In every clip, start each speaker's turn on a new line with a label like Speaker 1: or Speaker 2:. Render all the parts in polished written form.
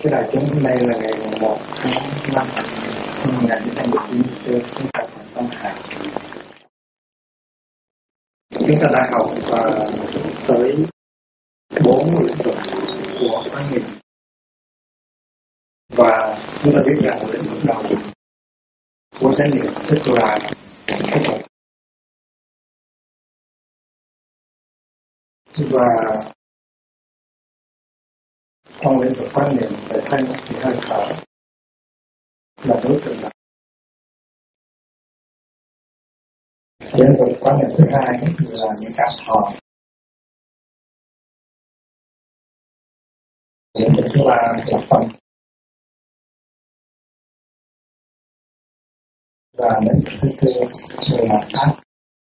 Speaker 1: Cái đại chúng hôm nay là ngày 1 tháng 5 năm 1994, chúng ta còn tâm hạt. Chúng ta đã học tới 4 lĩnh vực của khóa nghiệp. Và chúng ta biết rằng lĩnh vực đầu của chánh niệm tức là cái thuật. Và trong lĩnh vực quan niệm phải thay thì hơi thở là đối tượng là lĩnh vực quan niệm thứ hai là những cảm thọ, lĩnh vực thứ ba là tâm, và lĩnh vực thứ tư là pháp.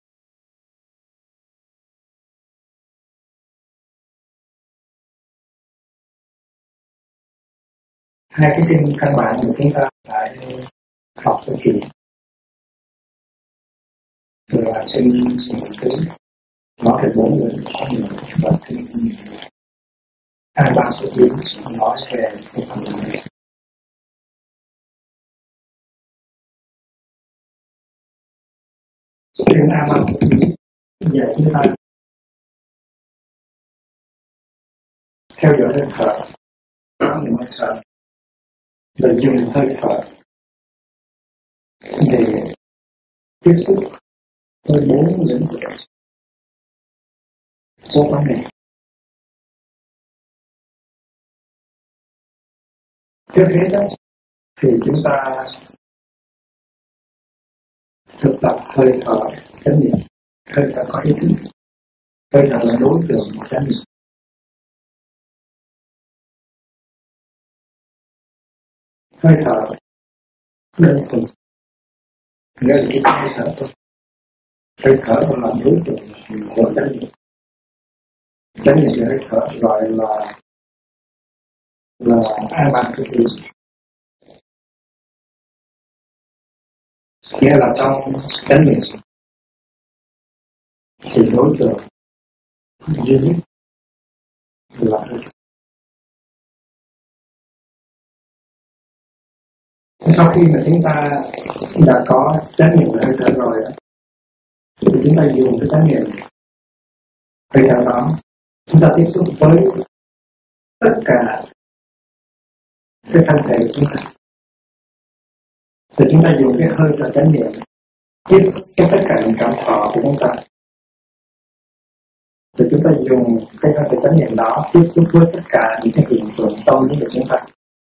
Speaker 1: Hai cái kinh căn bản của chúng ta phải học cho kỹ là kinh niệm xứ nói về 4 lĩnh có nhiều và kinh hai ba số điểm nói về cái phần này. Kinh A Ban giờ chúng ta theo dõi hơi thở, những hơi thở là dùng hơi thở để tiếp xúc với 4 lĩnh vực của quan niệm. Trước hết đó, thì chúng ta thực tập hơi thở chánh niệm, hơi thở có ý thức, hơi thở là đối tượng của chánh niệm. Hơi thở đơn thuần nghĩa là cái hơi thở thôi. Hơi thở là đối tượng của chánh niệm. Chánh niệm thì hơi thở gọi là A Ban Thức Ý. Nghĩa là trong chánh niệm thì đối tượng duy nhất là hơi thở. Sau khi mà chúng ta đã có chánh niệm về hơi thở rồi thì chúng ta dùng cái chánh niệm hơi thở đó, chúng ta tiếp xúc với tất cả cái thân thể của chúng ta. Thì chúng ta dùng cái hơi thở chánh niệm tiếp với tất cả những cảm thọ của chúng ta. Thì chúng ta dùng cái hơi thở chánh niệm đó tiếp xúc với tất cả những cái hiện tượng tâm lý của chúng ta.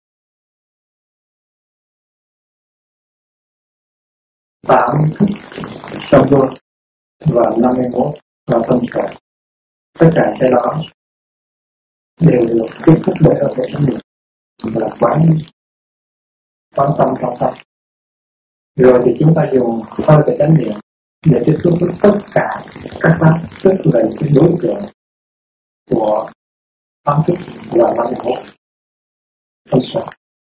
Speaker 1: Tám thức tâm luôn và 51 là tâm cả. Tất cả cái đó đều được tiếp xúc bởi ở cái chánh niệm và quán tâm trong tâm. Rồi thì chúng ta dùng hơi thở chánh niệm để tiếp xúc với tất cả các pháp, tức là những đối tượng của tám thức là 51 tâm sở.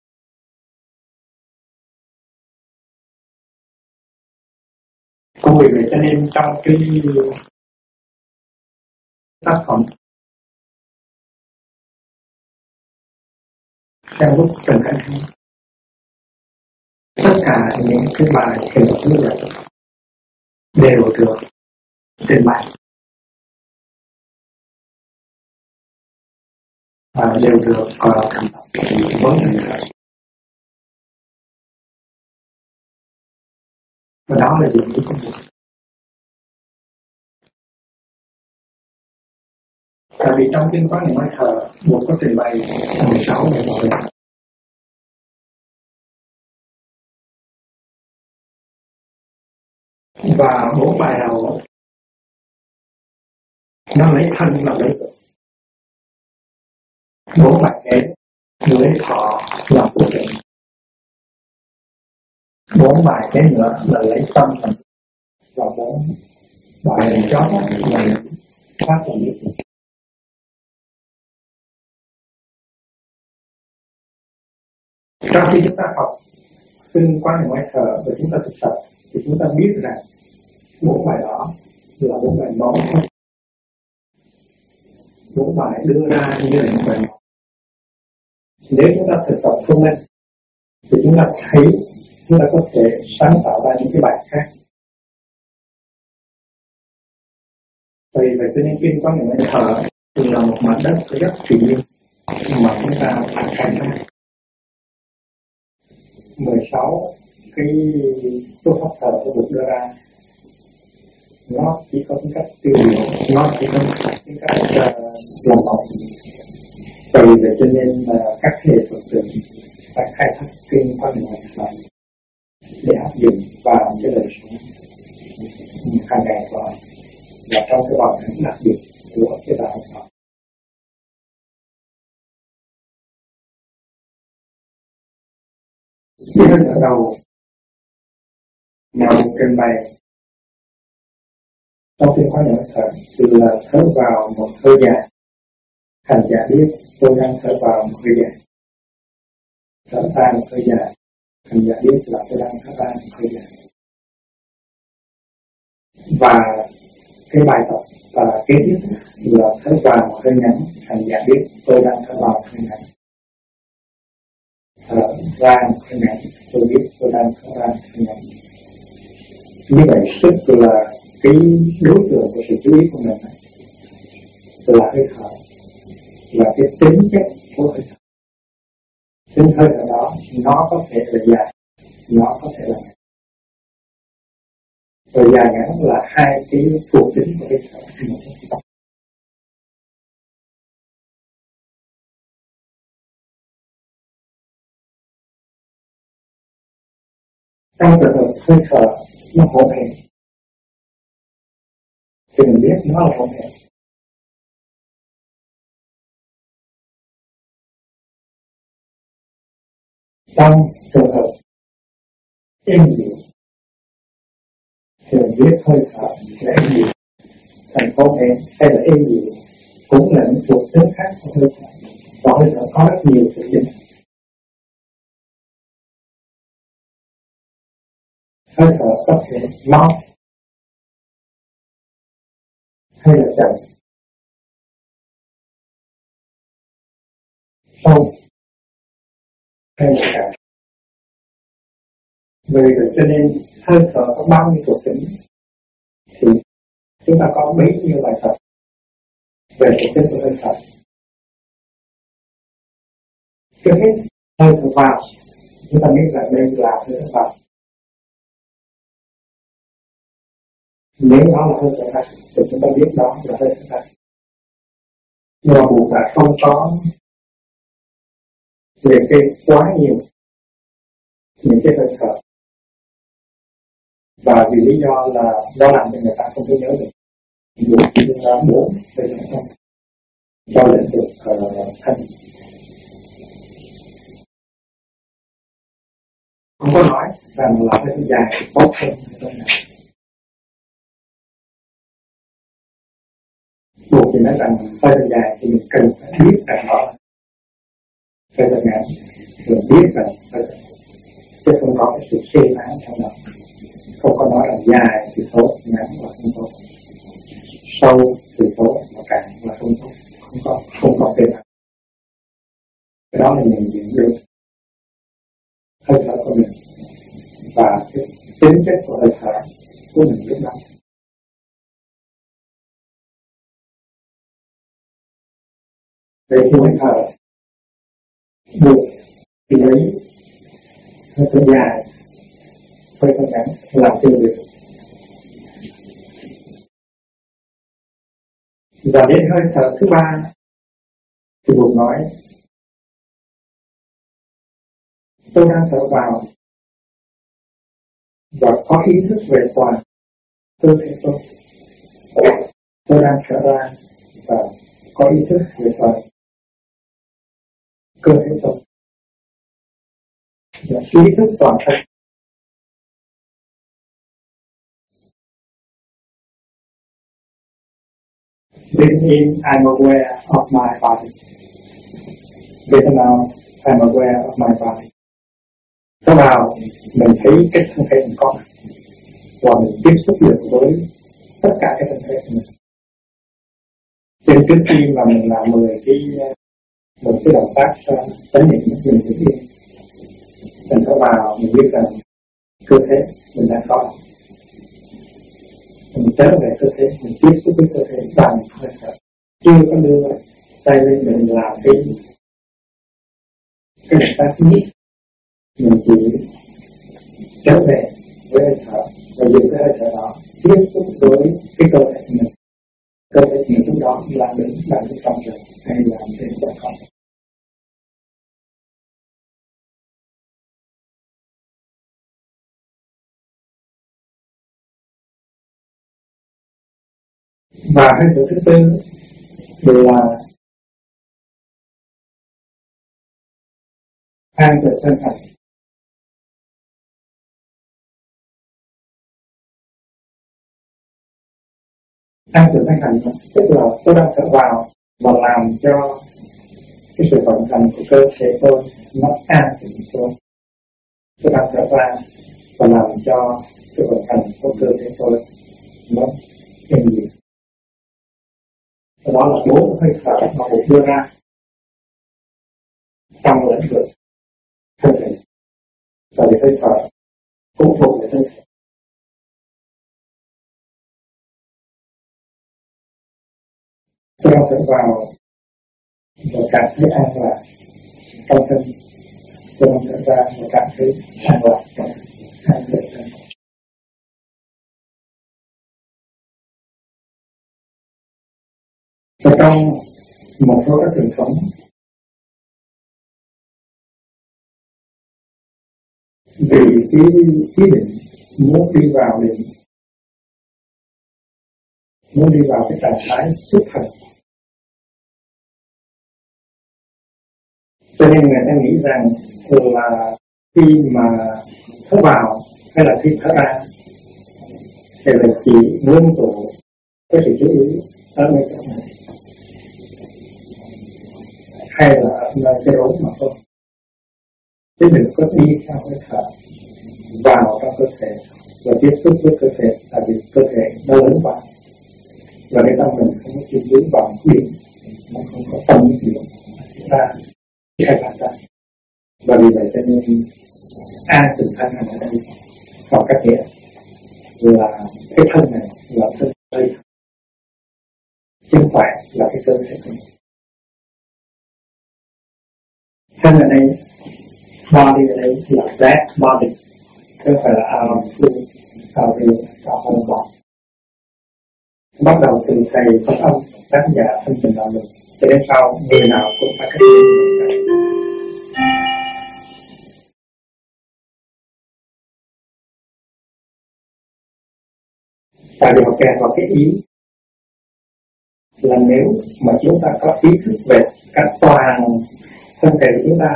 Speaker 1: Cũng vì vậy cho nên trong cái tác phẩm trong lúc Trần Khánh Hy, tất cả những cái bài kể như vậy đều được trên mạng và đều được thành lập với người khác. Và đó là điểm của công việc. Tại vì trong kinh quán niệm hơi thở một có trình bày 16 bài nói và 4 bài đầu nó lấy thân là lấy 4 bài kế lấy thọ là của mình, 4 bài kế nữa là lấy tâm mình, và 4 bài chót là pháp của mình. Trong khi chúng ta học kinh quán niệm hơi thở và chúng ta thực tập thì chúng ta biết rằng 4 bài đó là 4 bài mẫu, 4 bài đưa ra như là những bài mẫu Nếu chúng ta thực tập thông minh thì chúng ta thấy, chúng ta có thể sáng tạo ra những cái bài khác. Vì vậy cho nên kinh có những cái thở thì là một mảnh đất rất tự nhiên mà chúng ta phải khai thác. 16 cái phương pháp thở của Phật đưa ra nó chỉ có tính cách tiêu diệt, nó chỉ có tính cách làm mộng. Vì vậy cho nên các thế hệ Phật tử phải khai thác kinh quan niệm này để áp dụng vào cái đời sống hàng ngày và trong cái hoàn cảnh đặc biệt của cái đạo Phật. Ở đầu mà một trình bày trong cái khóa nhỏ thở từ là thở vào một hơi dài, hành giả biết tôi đang thở vào một hơi dài, thở ra một hơi dài, hành giả biết là tôi đang thở ra một hơi dài. Và cái bài tập và kế tiếp là thở vào một hơi ngắn, hành giả biết tôi đang thở vào một hơi ngắn, thở ra một hơi ngắn, tôi biết tôi đang thở ra một hơi ngắn. Như vậy tức là cái đối tượng của sự chú ý của mình là hơi thở, là cái tính chất của hơi thở. Tính hơi thở đó nó có thể là dài, nó có thể là ngắn. Rồi dài ngắn là hai cái thuộc tính của hơi thở. Trong trường hợp hơi thở nó hỗn hợp thì mình biết nó là hỗn hợp. Trong trường hợp êm dịu thì mình biết hơi thở là êm dịu, thành hỗn hợp hay là êm dịu cũng là những thuộc tính khác của hơi thở. Và hơi thở có rất nhiều thuộc tính. Hơi thở có thể mau hay là chậm, sâu hay là cạn. Vì vậy cho nên hơi thở có bao nhiêu thuộc tính thì chúng ta có bấy nhiêu bài tập về thuộc tính của hơi thở. Trước hết hơi thở vào, chúng ta biết là đây là hơi thở vào. Nếu nó là hơi thở ra thì chúng ta biết đó là hơi thở ra. Nhưng mà buộc lại không có liệt kê quá nhiều những cái hơi thở, và vì lý do là nó làm cho người ta không có nhớ được. Dù chúng ta muốn hơi thở không cho lệnh được thanh. Không có nói rằng là hơi thở dài tốt hơn hơi thở. Buộc thì nói rằng hơi thở dài thì mình cần phải biết rằng đó là hơi thở ngắn, mình biết rằng hơi thở, chứ không có cái sự chê phán trong đó. Không có nói là dài thì tốt, ngắn là không tốt, sâu thì tốt, mà cạn là không tốt, không có chê phán. Cái đó là mình nhận được hơi thở của mình và cái tính chất của hơi thở của mình lúc đó. Vậy thì hơi thở buộc thì lấy hơi thở dài, hơi thở ngắn làm tiêu diệt. Và đến hơi thở thứ ba thì buộc nói tôi đang thở vào và có ý thức về toàn cơ thể tôi. Tôi đang thở ra và có ý thức về toàn cơ thể tôi. Và ý thức toàn thân. Breathe in, I'm aware of my body. Breathe out, I'm aware of my body. Có vào, mình thấy cái thân thể mình có, và mình tiếp xúc được với tất cả các thân thể của mình. Trên trước khi mà mình làm 10 một cái động tác chánh niệm mình thích yên, mình có vào mình biết rằng cơ thể mình đang có, mình trở về cơ thể, mình tiếp xúc với cơ thể bằng hơi thở, chưa có đưa tay lên mình làm cái động tác nhất, mình chỉ trở về với hơi thở và dùng cái hơi thở đó tiếp xúc với cái cơ thể của mình. Cơ thể mình lúc đó làm đến trong rồi hay làm đến trong không. Và hơi thở thứ tư là an tự thân hành. An tự thân hành tức là tôi đang thở vào và làm cho cái sự vận hành của cơ thể tôi nó an tĩnh xuống. Tôi đang thở ra và làm cho sự vận hành của cơ thể tôi nó êm dịu. Đó là 4 hơi thở mà Bụt đưa ra trong lĩnh vực thân thể. Tại vì hơi thở cũng thuộc về thân thể. Tôi đang thở vào và cảm thấy an lạc trong thân. Tôi đang thở ra và cảm thấy an lạc trong an lạc thân. Và trong một số các truyền thống vì cái ý định muốn đi vào cái trạng thái xuất hành, cho nên người ta nghĩ rằng là khi mà thở vào hay là khi thở ra thì là chỉ ngưng tụ cái sự chú ý ở nơi chỗ này hay là ở nơi cái rốn mà thôi, chứ đừng có đi theo cái thở vào trong cơ thể và tiếp xúc với cơ thể, tại vì cơ thể nó lớn quá và cái tâm mình không có chịu đứng bằng quyền, nó không có tâm gì ra hay là ra. Và vì vậy cho nên an tự thân hành ở đây có cách nghĩa là cái thân này là thân đây, chứ không phải là cái cơ thể của mình. Thân ở đây, body ở đây là that body, chứ không phải là our body. Bắt đầu từ thầy phát âm tác giả thân tình đạo lực cho đến sau người nào cũng phải cách nghiệm như vậy. Tại vì họ kèm vào cái ý là nếu mà chúng ta có ý thức về các toàn thân thể của chúng ta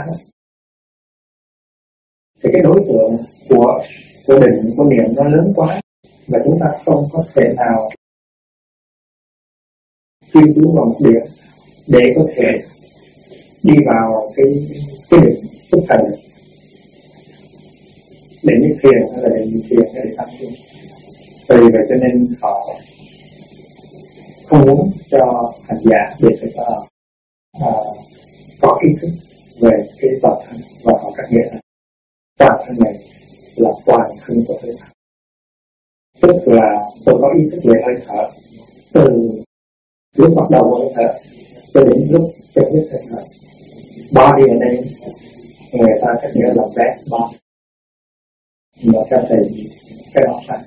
Speaker 1: thì cái đối tượng của định, của niệm nó lớn quá và chúng ta không có thể nào chuyên chú vào một điểm để có thể đi vào cái định xuất thành để như thiền hay là để như thiền hay để tăng trung. Vì vậy cho nên họ không muốn cho hành giả để người ta có ý thức về cái toàn thân, và họ các nghĩa là toàn thân này là toàn thân của hơi thở, tức là tôi có ý thức về hơi thở từ lúc bắt đầu của hơi thở cho đến lúc chấm dứt hơi thở. Body ở đây người ta các nghĩa là that body, mà các thầy cái đó phải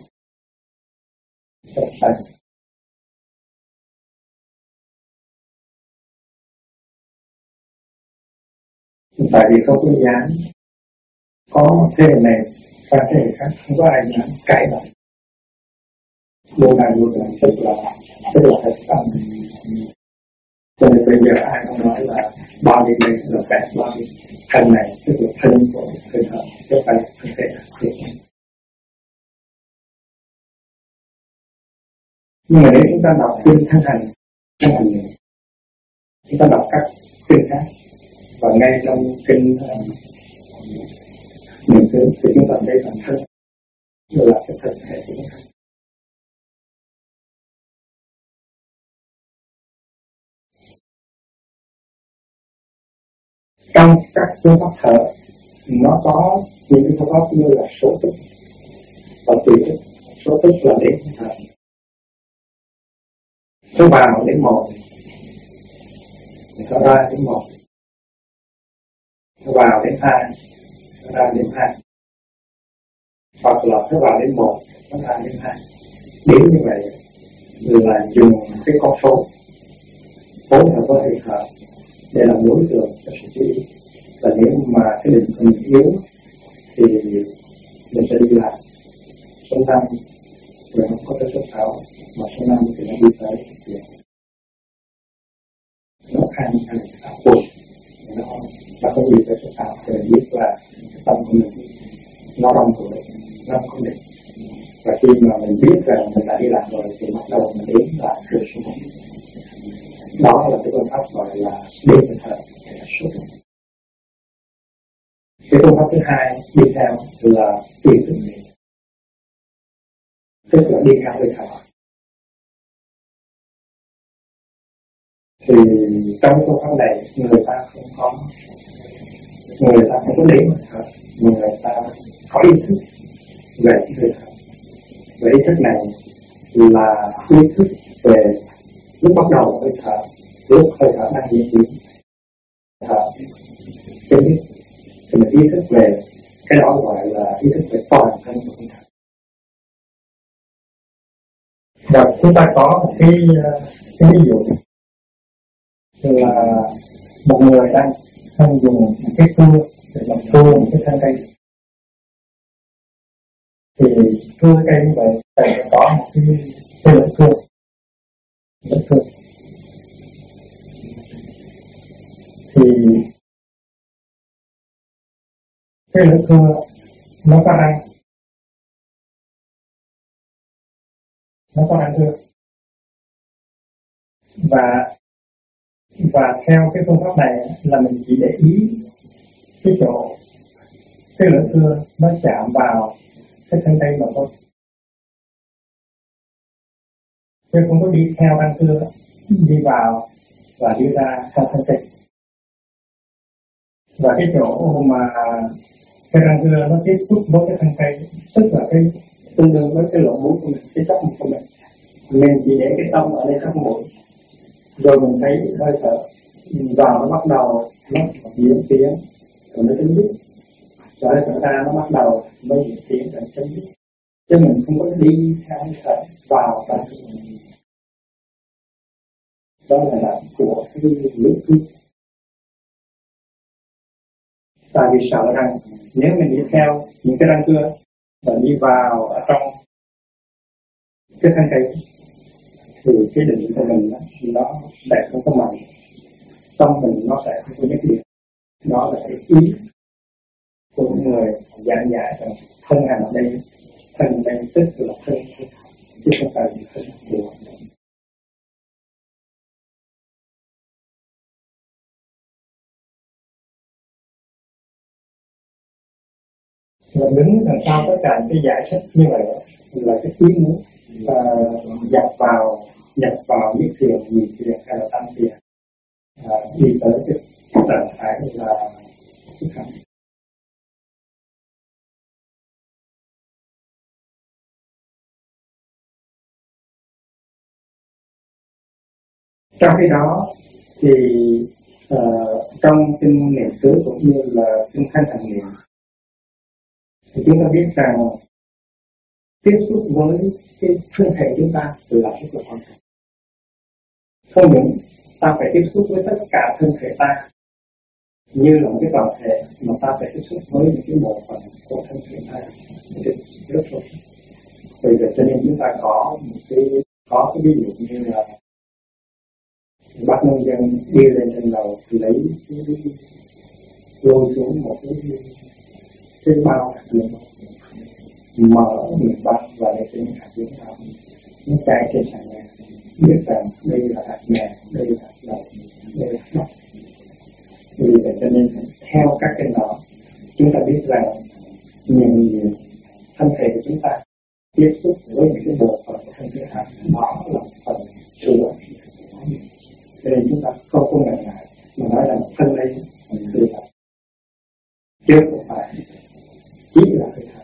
Speaker 1: tại vì không có dám có thế hệ này và thế hệ khác, không có ai dám cãi lại vô này tức là thật tâm. Cho nên bây giờ ai cũng nói là body này là bad body, thân này tức là thân của hơi thở, chứ không phải là thân thể. Nhưng mà nếu chúng ta đọc kinh thân hành này, chúng ta đọc các kinh khác và ngay trong kinh niệm xứ thì chúng ta thấy bản thân là cái thân thể của chúng ta. Trong các phương pháp thở nó có những cái phương pháp như là số tức và tùy tức. Số tức là đến thở số vào đến 1, số ra đến 1, số vào đến 2, số ra đến 2, hoặc là số vào đến 1, số ra đến 2. Đến như vậy là dùng cái con số phối hợp với hơi thở để làm đối tượng cho sự chú ý. Và nếu mà cái định của mình yếu thì mình sẽ đi lại số 5 rồi nó có tới số 6 mà số 5 thì nó đi tới nó ăn áp buộc nó không đi tới số 6 thì mình biết là cái tâm của mình nó đông rồi, nó không định. Và khi mà mình biết rằng mình đã đi làm rồi thì bắt đầu mình đến lại cái số 1. Đó là cái phương pháp gọi là đêm hơi thở số 1. Cái phương pháp thứ hai đi theo là tùy tự nhiên, tức là đi theo hơi thở. Thì trong phương pháp này người ta không có đếm hơi thở, người ta có ý thức về hơi thở. Và ý thức này là ý thức về lúc bắt đầu hơi thở, lúc hơi thở đang diễn biến thở trên biết. Thì mình ý thức về cái đó gọi là ý thức về toàn thân của hơi thở. Và chúng ta có một cái ví dụ là một người đang dùng một cái cưa để làm cưa một cái thân cây. Thì cưa cây như vậy phải có một cái lưỡi cưa. Thì cái lưỡi cưa nó có răng, cưa. Và theo cái phương pháp này là mình chỉ để ý cái chỗ cái lưỡi cưa nó chạm vào cái thân cây mà thôi, chứ không có đi theo răng cưa đi vào và đi ra theo thân cây. Và cái chỗ mà cái răng cưa nó tiếp xúc với cái thân cây, tức là cái tương đương với cái lỗ mũi của mình, cái chóp mũi của mình. Mình chỉ để cái tâm ở đây chóp mũi, rồi mình thấy hơi thở vào nó bắt đầu nó diễn tiến rồi nó chấm dứt, rồi hơi thở ra nó bắt đầu mới diễn tiến rồi chấm dứt. Chứ mình không có đi theo hơi thở vào và đó là đạo của cái lưỡi cưa. Tại vì sợ rằng nếu mình đi theo những cái răng cưa và đi vào ở trong cái thân cây thì cái định của mình nó sẽ không có mạnh, tâm mình nó sẽ không có nhất định. Đó là cái ý của người giảng giải rằng thân hành ở đây, thân đây tức là thân chứ không phải là thân của. Và đứng làm sao tất cả cái giải thích như vậy là cái ý muốn nhập vào nhất thiền, nhị thiền hay là tam thiền, đi tới cái trạng thái là thức hành. Trong khi đó thì trong kinh niệm xứ cũng như là kinh thanh hành niệm thì chúng ta biết rằng tiếp xúc với cái thân thể chúng ta là rất là quan trọng. Không những ta phải tiếp xúc với tất cả thân thể ta như là một cái toàn thể, mà ta phải tiếp xúc với những cái bộ phận của thân thể ta rất là. Vì vậy cho nên chúng ta có cái ví dụ như là bác nông dân đi lên trên lầu thì lấy lôi xuống một cái bao hạt điện, mở miệng bát và để cho những hạt điện đó nó chảy trên sàn nhà, biết rằng đây là hạt nhà, đây là hạt đậu, đây là hạt bắp. Vì vậy cho nên theo các cái đó chúng ta biết rằng nhiều thân thể của chúng ta tiếp xúc với những cái bộ phận của thân thể hạt đó là phần sửa. Cho nên chúng ta không có ngần ngại mà nói rằng thân đây mình thừa thật chứ không phải chỉ là hơi thở.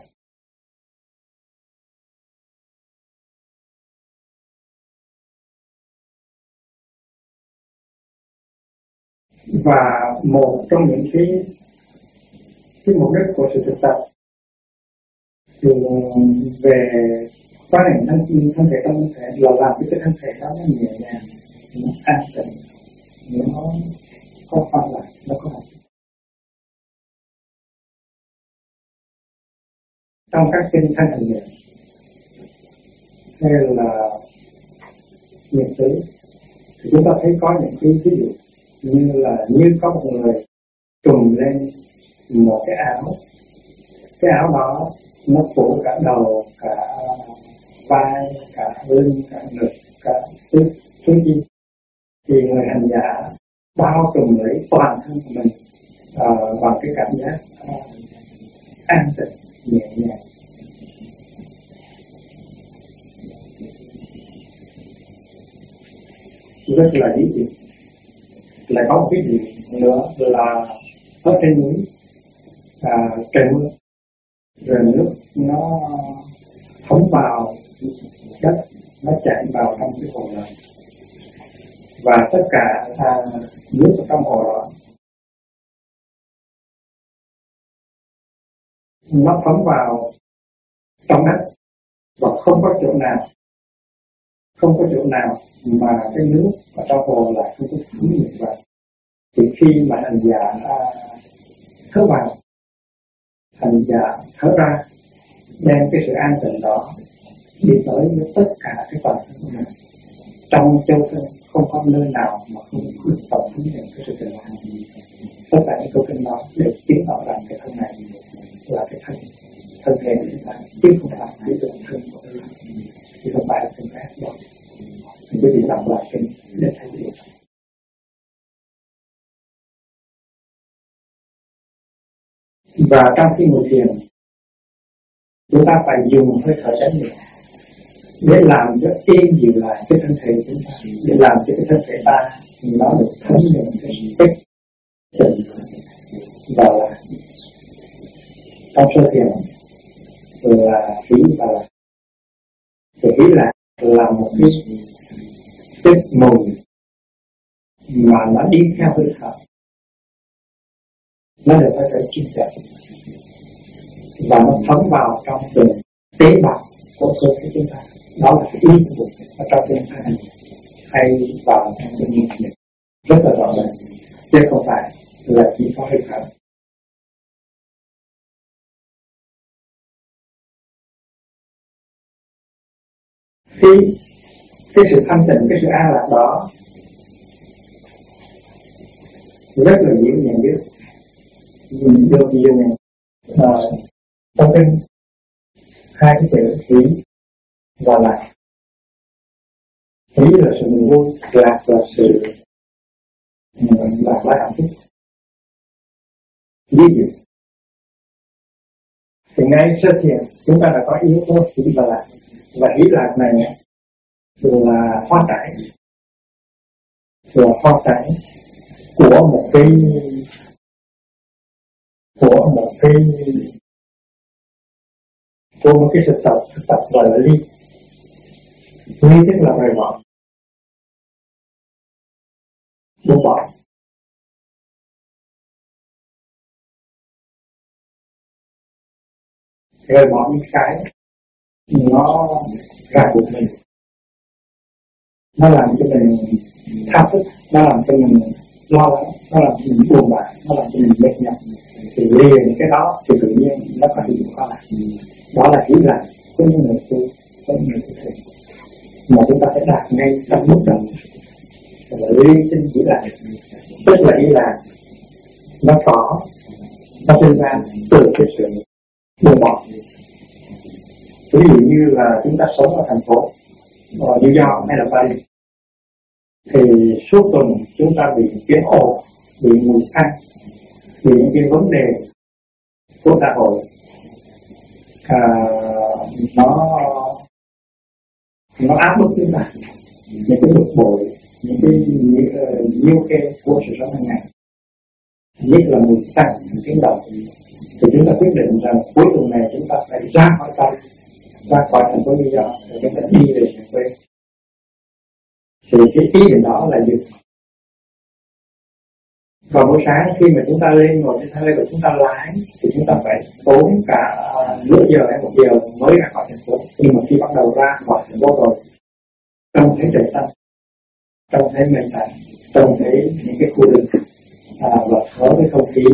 Speaker 1: Và một trong những cái mục đích của sự thực tập thì về quá trình thân thể tâm thể là làm cho cái thân thể đó nó nhẹ nhàng, nó an tĩnh, nó có khoan lại, nó có hạnh. Trong các kinh thanh hành niệm hay là niệm xứ thì chúng ta thấy có những cái ví dụ như là có một người trùm lên một cái áo đó nó phủ cả đầu, cả vai, cả lưng, cả ngực, cả thứ gì, thì người hành giả bao trùm lấy toàn thân của mình bằng cái cảm giác an tĩnh, nhẹ nhàng. Rất là ý nghĩa. Lại có một cái gì nữa là ở trên núi trời mưa, rồi nước nó thấm vào đất, nó chảy vào trong cái hồ này, và tất cả nước ở trong hồ đó nó thấm vào trong đất và không có chỗ nào mà cái nước ở trong hồ lại không có thấm được vào. Thì khi mà hành giả thở vào, hành giả thở ra, đem cái sự an tịnh đó đi tới với tất cả cái toàn thân của mình. Trong châu thân không có nơi nào mà không được tổng thống nhận cái sự tịnh lặng. Tất cả những câu kinh đó đều chứng tỏ rằng cái thân này là cái thân thể của chúng ta, chứ không phải cái tượng thân của chúng ta, chứ không phải là thân thể đó. Thì quý vị đọc lại kinh để thấy điều đó. Và trong khi ngồi thiền, chúng ta phải dùng hơi thở chánh niệm để làm cho êm dịu lại cái thân thể của chúng ta, để làm cho cái thân thể ta nó được thấm nhận cái tích tịnh vào lại. Trong sơ thiền là khí và lạc. Thì khí lạc là một cái tích mùi mà nó đi theo hơi thở, nó được hơi thở chuyên trọng và nó thấm vào trong từng tế bào của cơ thể chúng ta. Đó là cái ý của ở trong tiếng Anh hay vào trong cái nhiên này rất là rõ ràng, chứ không phải là chỉ có hơi thở. Khi cái sự thanh tịnh, cái sự an lạc đó rất là dễ nhận biết, được nhiều này trong kinh hai cái chữ khí và lạc. Khí là sự niềm vui, lạc là sự lạc là hạnh phúc. Ví dụ thì ngay sơ thiền chúng ta đã có yếu tố khí và lạc, và khí lạc này là hoa trái của một cái sự tập gọi là ly tức là rời bỏ, buông bỏ. Rời bỏ những cái nó ràng buộc mình, nó làm cho mình tham thức, nó làm cho mình lo lắng, nó làm cho mình buồn bã, nó làm cho mình mệt nhọc. Thì liền cái đó thì tự nhiên nó có hiệu quả lại. Đó là ý lạc của những người tu, của những người tu thiền mà chúng ta phải đạt ngay trong bước đầu là ly sinh ý lạc. Tức là ý lạc nó sinh ra từ cái sự buông bỏ. Ví dụ như là chúng ta sống ở thành phố New York hay là Paris, thì suốt tuần chúng ta bị tiếng ồn, bị mùi xăng, bị những cái vấn đề của xã hội nó áp bức chúng ta, những cái bực bội, những cái nhiều cái của sự sống hàng ngày, nhất là mùi xăng, tiếng động, thì chúng ta quyết định rằng cuối tuần này chúng ta phải ra khỏi tâm, ra khỏi thành phố New York, rồi chúng ta đi về nhà quê. Thì cái ý định đó là gì? Vào buổi sáng khi mà chúng ta lên ngồi trên hơi và chúng ta lái thì chúng ta phải tốn cả nửa giờ hay 1 giờ mới ra khỏi thành phố. Nhưng mà khi bắt đầu ra khỏi thành phố rồi, trông thấy trời xanh, trông thấy mây tạnh, trông thấy những cái khu rừng và thở cái không khí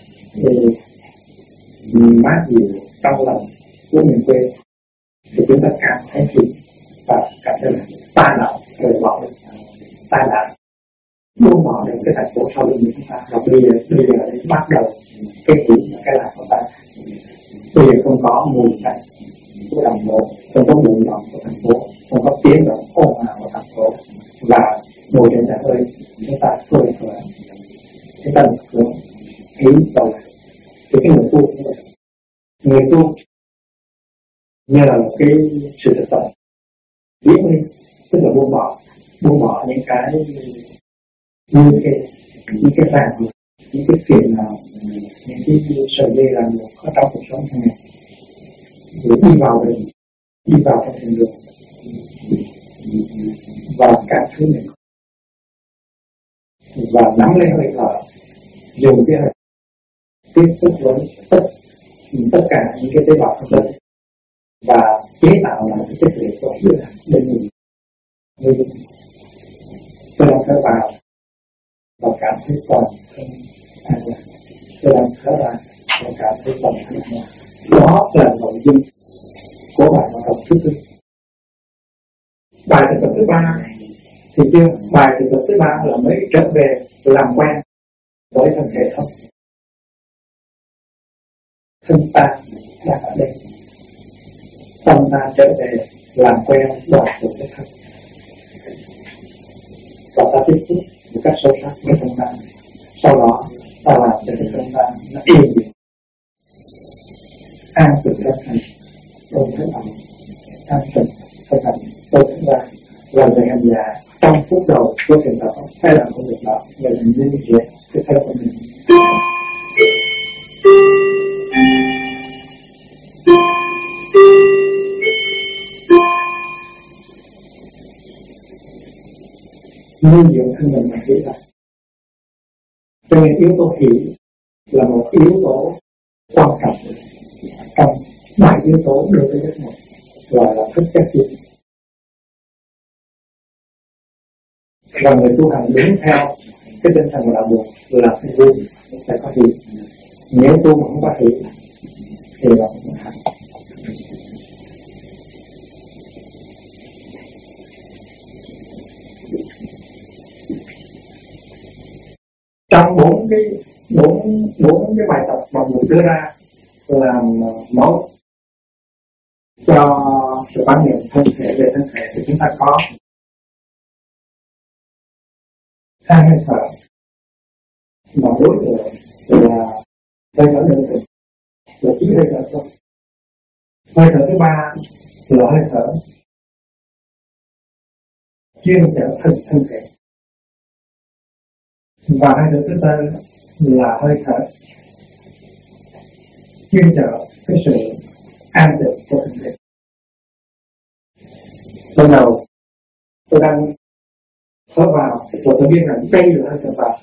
Speaker 1: mát dịu trong lành của miền quê, thì chúng ta cảm thấy thì và cảm thấy là tai nạn rời bỏ được, tai nạn buông bỏ được cái thành phố sau lưng của chúng ta. Và bây giờ bắt đầu cái gì là cái lạc của ta. Bây giờ không có mùi xanh của thành phố, không có bụi bặm của thành phố, không có tiếng động ồn ào của thành phố, và ngồi trên xe hơi chúng ta khơi khởi cái tâm hướng ý cầu. Thì cái người tu cũng vậy, người tu nhờ cái sự thực tập biết đi, tức là buông bỏ những cái như những cái ràng buộc, những cái phiền nào, những cái sợi dây ràng buộc ở trong cuộc sống hàng ngày, để đi vào rừng, đi vào trong thành đường và cả thứ này, và nắm lấy hơi thở, dùng cái hơi tiếp xúc với tất cả những cái tế bào trong thân và chế tạo lại cái chất liệu của giữa bên mình. Tôi đang thở vào và cảm thấy toàn thân an lạc. Tôi đang thở ra và cảm thấy toàn thân an lạc. Đó là nội dung của bài học thứ tư. Bài thực tập thứ ba thì chưa, bài thực tập thứ ba là mới trở về làm quen với thân thể thôi. Thân ta đang ở đây, tâm ta trở về làm quen đoàn của cái thân, và ta tiếp xúc một cách sâu sắc với thân ta. Sau đó ta làm cho cái thân ta nó yên bình, an tịnh thân thành, tôi thấy ẩm, an tịnh thân thành, tôi thấy ra. Và về hành giả trong phút đầu của thiền tập hay làm công việc đó là những việc cái thân của mình. Nuôi dưỡng thân mình bằng hiểu lại. Cho nên yếu tố hiểu là một yếu tố quan trọng trong 7 yếu tố đối với giấc ngủ, gọi là thức chất gì. Và người tu hành đúng theo cái tinh thần là buộc là phải vui, phải có hiểu. Nếu tu mà không có hiểu thì là không hành. Trong bốn cái bài tập mà mình đưa ra làm mẫu cho sự quan niệm thân thể về thân thể thì chúng ta có 2 hơi thở mà đối tượng là hơi thở đơn thuần, là chỉ hơi thở thôi. Hơi thở thứ 3 là hơi thở chuyên trở thân thể, và hơi thở thứ 4 là hơi thở chuyên trở cái sự an tịnh của thân thể. Ban đầu tôi đang thở vào và tôi biết rằng đây là hơi thở vào.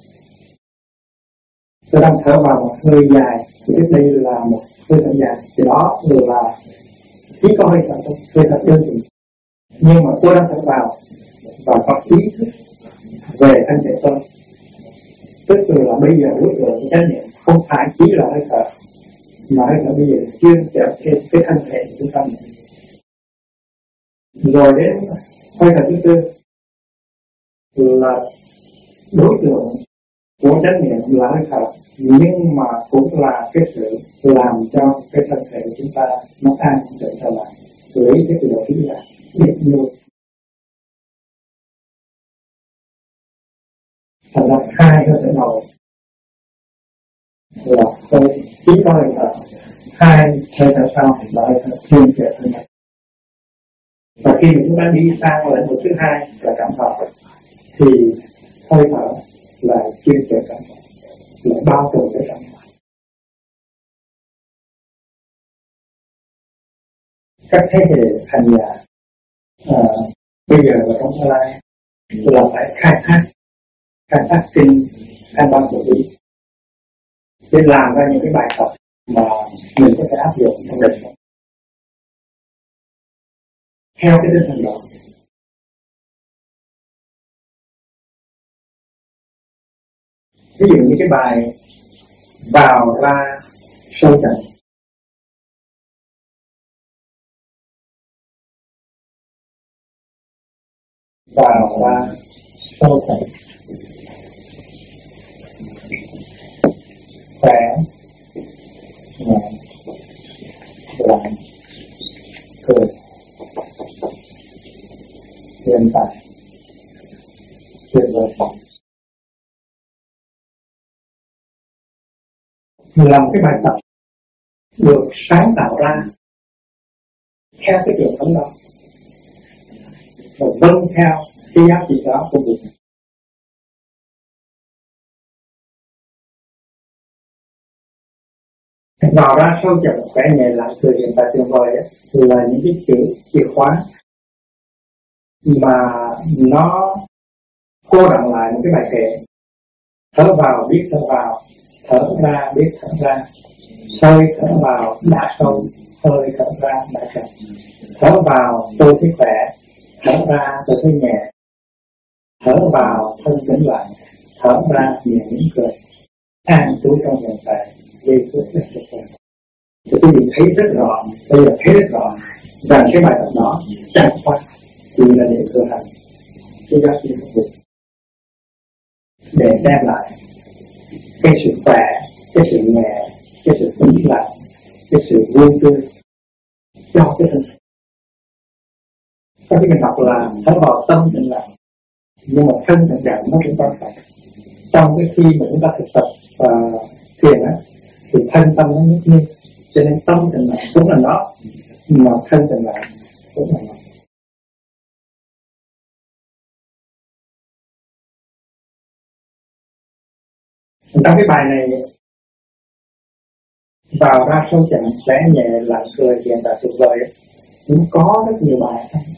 Speaker 1: Tôi đang thở vào một hơi dài, tôi biết đây là một hơi thở dài, thì đó là chỉ có hơi thở thôi, hơi thở đơn thuần. Nhưng mà tôi đang thở vào và có ý thức về thân thể tôi, tức là bây giờ đối tượng của chánh niệm không phải chỉ là hơi thở, mà hơi thở bây giờ chuyên trở thêm cái thân thể của chúng ta. Rồi đến hơi thở thứ 4 là đối tượng của chánh niệm là hơi thở, nhưng mà cũng là cái sự làm cho cái thân thể của chúng ta nó an tĩnh trở lại, lấy cái từ đầu khí ra biết nuôi. Thành ra 2 hơi thở đầu là hơi chỉ có hơi thở, 2 hơi thở sau là hơi thở chuyên trở thân thể. Và khi mà chúng ta đi sang lĩnh vực thứ 2 là cảm thọ thì hơi thở là chuyên trở cảm thọ, là bao trùm cái cảm thọ. các thế hệ thành giả bây giờ và trong tương lai là phải khai thác kinh hai ban của lý để làm ra những cái bài tập mà mình có thể áp dụng trong đời sống theo cái tinh thần đó. Ví dụ như cái bài vào ra sâu tận, vào ra sâu tận, khỏe nhẹ lặng cười hiện tại tuyệt vời. Làm cái bài tập được sáng tạo ra theo cái truyền thống đó và vâng theo cái giá trị đó của mình. Vào ra sâu chậm khỏe nhẹ lặng cười hiện tại tuyệt vời là những cái chữ chìa khóa mà nó cô đọng lại một cái bài kệ. Thở vào biết thở vào, thở ra biết thở ra, hơi thở vào đã sâu, hơi thở ra đã chậm. Thở vào tôi thấy khỏe, thở ra tôi thấy nhẹ, thở vào thân tĩnh lặng, thở ra nhẹ mỉm cười, an trú trong hiện tại, giây phút rất tuyệt vời. Thì quý vị thấy rất rõ, bây giờ thấy rất rõ rằng cái bài tập đó chẳng qua chỉ là để thực hành cái giá trị của mình, để đem lại cái sự khỏe, cái sự nhẹ, cái sự tĩnh lặng, cái sự vui tươi cho cái thân. Có khi mình học là thở vào tâm tĩnh lặng, nhưng mà thân tĩnh lặng nó cũng quan trọng. Trong cái khi mà chúng ta thực tập thiền á, thì thân tâm nó nhất nhiên, cho nên tâm tĩnh lặng cũng là nó, mà thân tĩnh lặng cũng là nó. Trong cái bài này vào ra sâu chậm khỏe nhẹ lặng cười hiện tại tuyệt vời cũng có rất nhiều bài khác.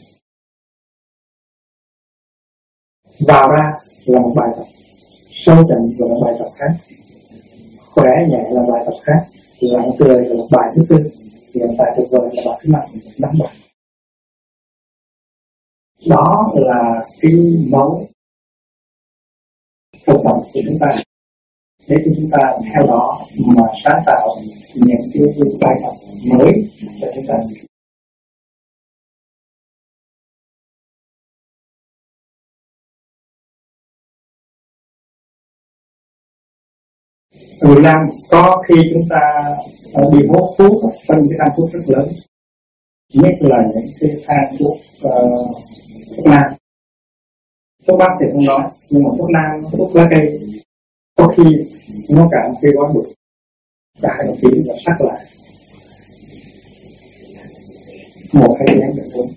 Speaker 1: Vào ra là một bài tập, sâu chậm là một bài tập khác, khỏe nhẹ là bài tập khác, lặng cười là một bài thứ tư, hiện tại tuyệt vời là bài thứ năm bài. Đó là cái mẫu thực tập của chúng ta, để cho chúng ta theo đó mà sáng tạo những cái bài tập mới cho chúng ta. Người Nam có khi chúng ta bị hút thuốc trong những cái thuốc rất lớn, nhất là những cái than thuốc nam. Thuốc bắc thì không nói, nhưng mà thuốc nam, thuốc lá cây có khi nó cảm thấy quá bụi, cả đồng chí và sắc lại một hai chén được thôi.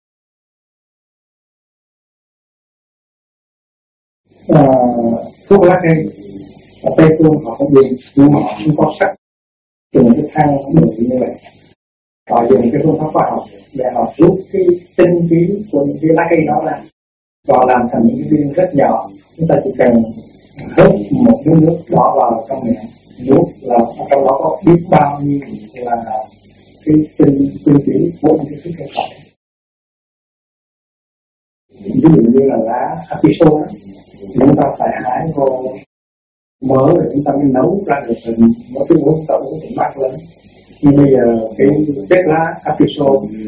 Speaker 1: Thuốc lá cây ở Tây Phương họ có dùng, nhưng mà họ không có sắc, dùng cái thang bụi như vậy. Họ dùng cái phương pháp khoa học để họ rút cái tinh túy của những cái lá cây đó ra và làm thành những cái viên rất nhỏ. Chúng ta chỉ cần hớp một miếng nước bỏ vào trong miệng, nuốt là trong đó có biết bao nhiêu là cái tinh túy của những cái cây cỏ. Ví dụ như là lá artiso, chúng ta phải hái vô mỡ rồi chúng ta mới nấu ra được một cái muỗng tẩu thì bát lớn. Nhưng bây giờ cái chất lá artiso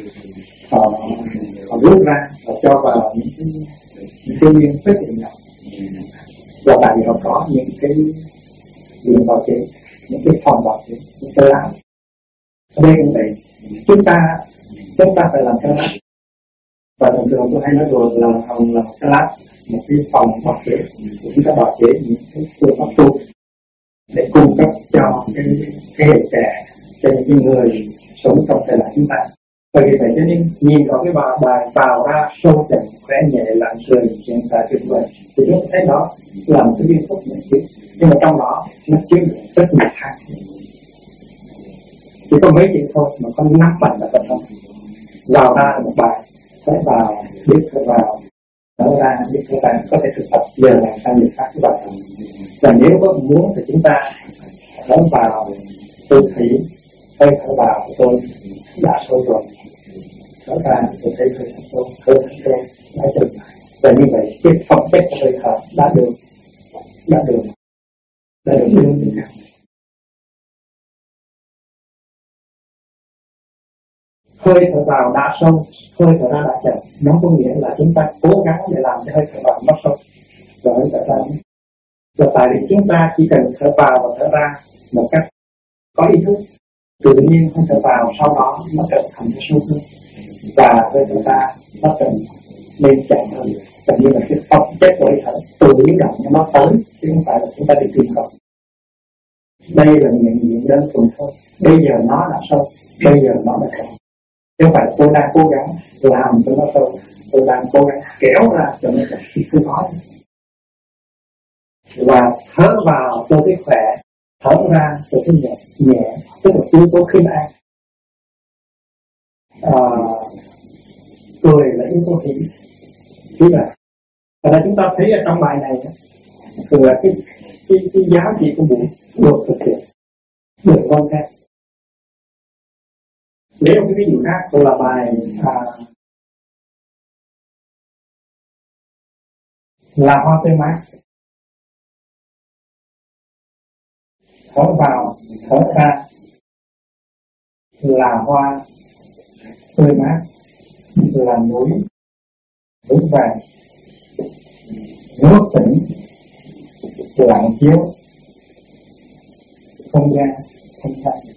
Speaker 1: họ rút ra và cho vào những cái viên rất là nhỏ. Và tại vì họ có những cái đường bào chế, những cái phòng bào chế, những cái lá. Ở đây cũng vậy, chúng ta phải làm cái lá. Và thường thường tôi hay nói rồi là một cái lá, một cái phòng bào chế, chúng ta bào chế những cái phương pháp tu để cung cấp cho cái hệ trẻ, cho những cái người sống trong thời đại chúng ta. Bởi vì vậy cho nên nhìn vào cái bài vào ra sâu chậm khỏe nhẹ lặng cười hiện tại tuyệt vời thì chúng ta thấy đó là một cái viên thuốc nhận biết, nhưng mà trong đó nó chứa rất nhiều thang, chỉ có mấy chuyện thôi mà có 5 bài là tập trung. vào ra là một bài, thở vào biết thở vào, thở ra biết thở ra, có thể thực tập giờ này sang việc khác các bạn. Và nếu có muốn thì chúng ta thở vào tôi thấy hơi thở vào của tôi đã sâu rồi, thở ra tôi thấy hơi thở tôi đã dừng. Và như vậy cái phẩm chất của hơi thở đã được đưa đến các hơi thở vào đã sâu, hơi thở ra đã chậm. Nó có nghĩa là chúng ta cố gắng để làm cho hơi thở vào nó sâu và hơi thở ra. Và tại vì chúng ta chỉ cần thở vào và thở ra một cách có ý thức, tự nhiên hơi thở vào sau đó nó trở thành cái số hơn, và hơi thở ra nó trở nên chậm hơn. Và như là cái phẩm chất của hơi thở tự biến động nó tới, chứ không phải là chúng ta đi tìm cầu. Đây là những đơn thuần thôi. Bây giờ nó đã sâu, bây giờ nó đã chậm. Chứ không phải tôi đang cố gắng làm cho nó sâu, tôi đang cố gắng kéo ra cho nó chậm. Cứ nói. Và thở vào tôi thấy khỏe, thở ra tôi thấy nhẹ, tức là yếu tố khinh an. Cười là yếu tố hỷ. Thế là và chúng ta thấy ở trong bài này thường là cái giá trị của buổi được thực hiện, được quan sát. Lấy một cái ví dụ khác, tôi là bài là hoa tươi mát. Thở vào, thở ra là hoa tươi mát, là núi vững vàng, nước tỉnh, lặng chiếu, không gian thanh thanh.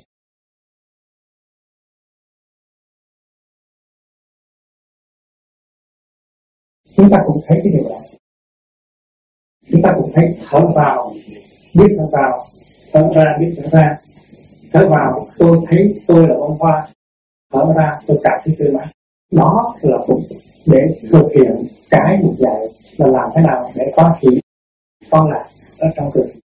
Speaker 1: Chúng ta cũng thấy cái điều đó. Chúng ta cũng thấy thở vào, biết thở vào, thở ra biết thở ra. Thở vào tôi thấy tôi là bông hoa, thở ra tôi cảm thấy tươi mát. Đó là cũng để thực hiện cái một dạy là làm thế nào để có hỷ con lạc ở trong cơ thể.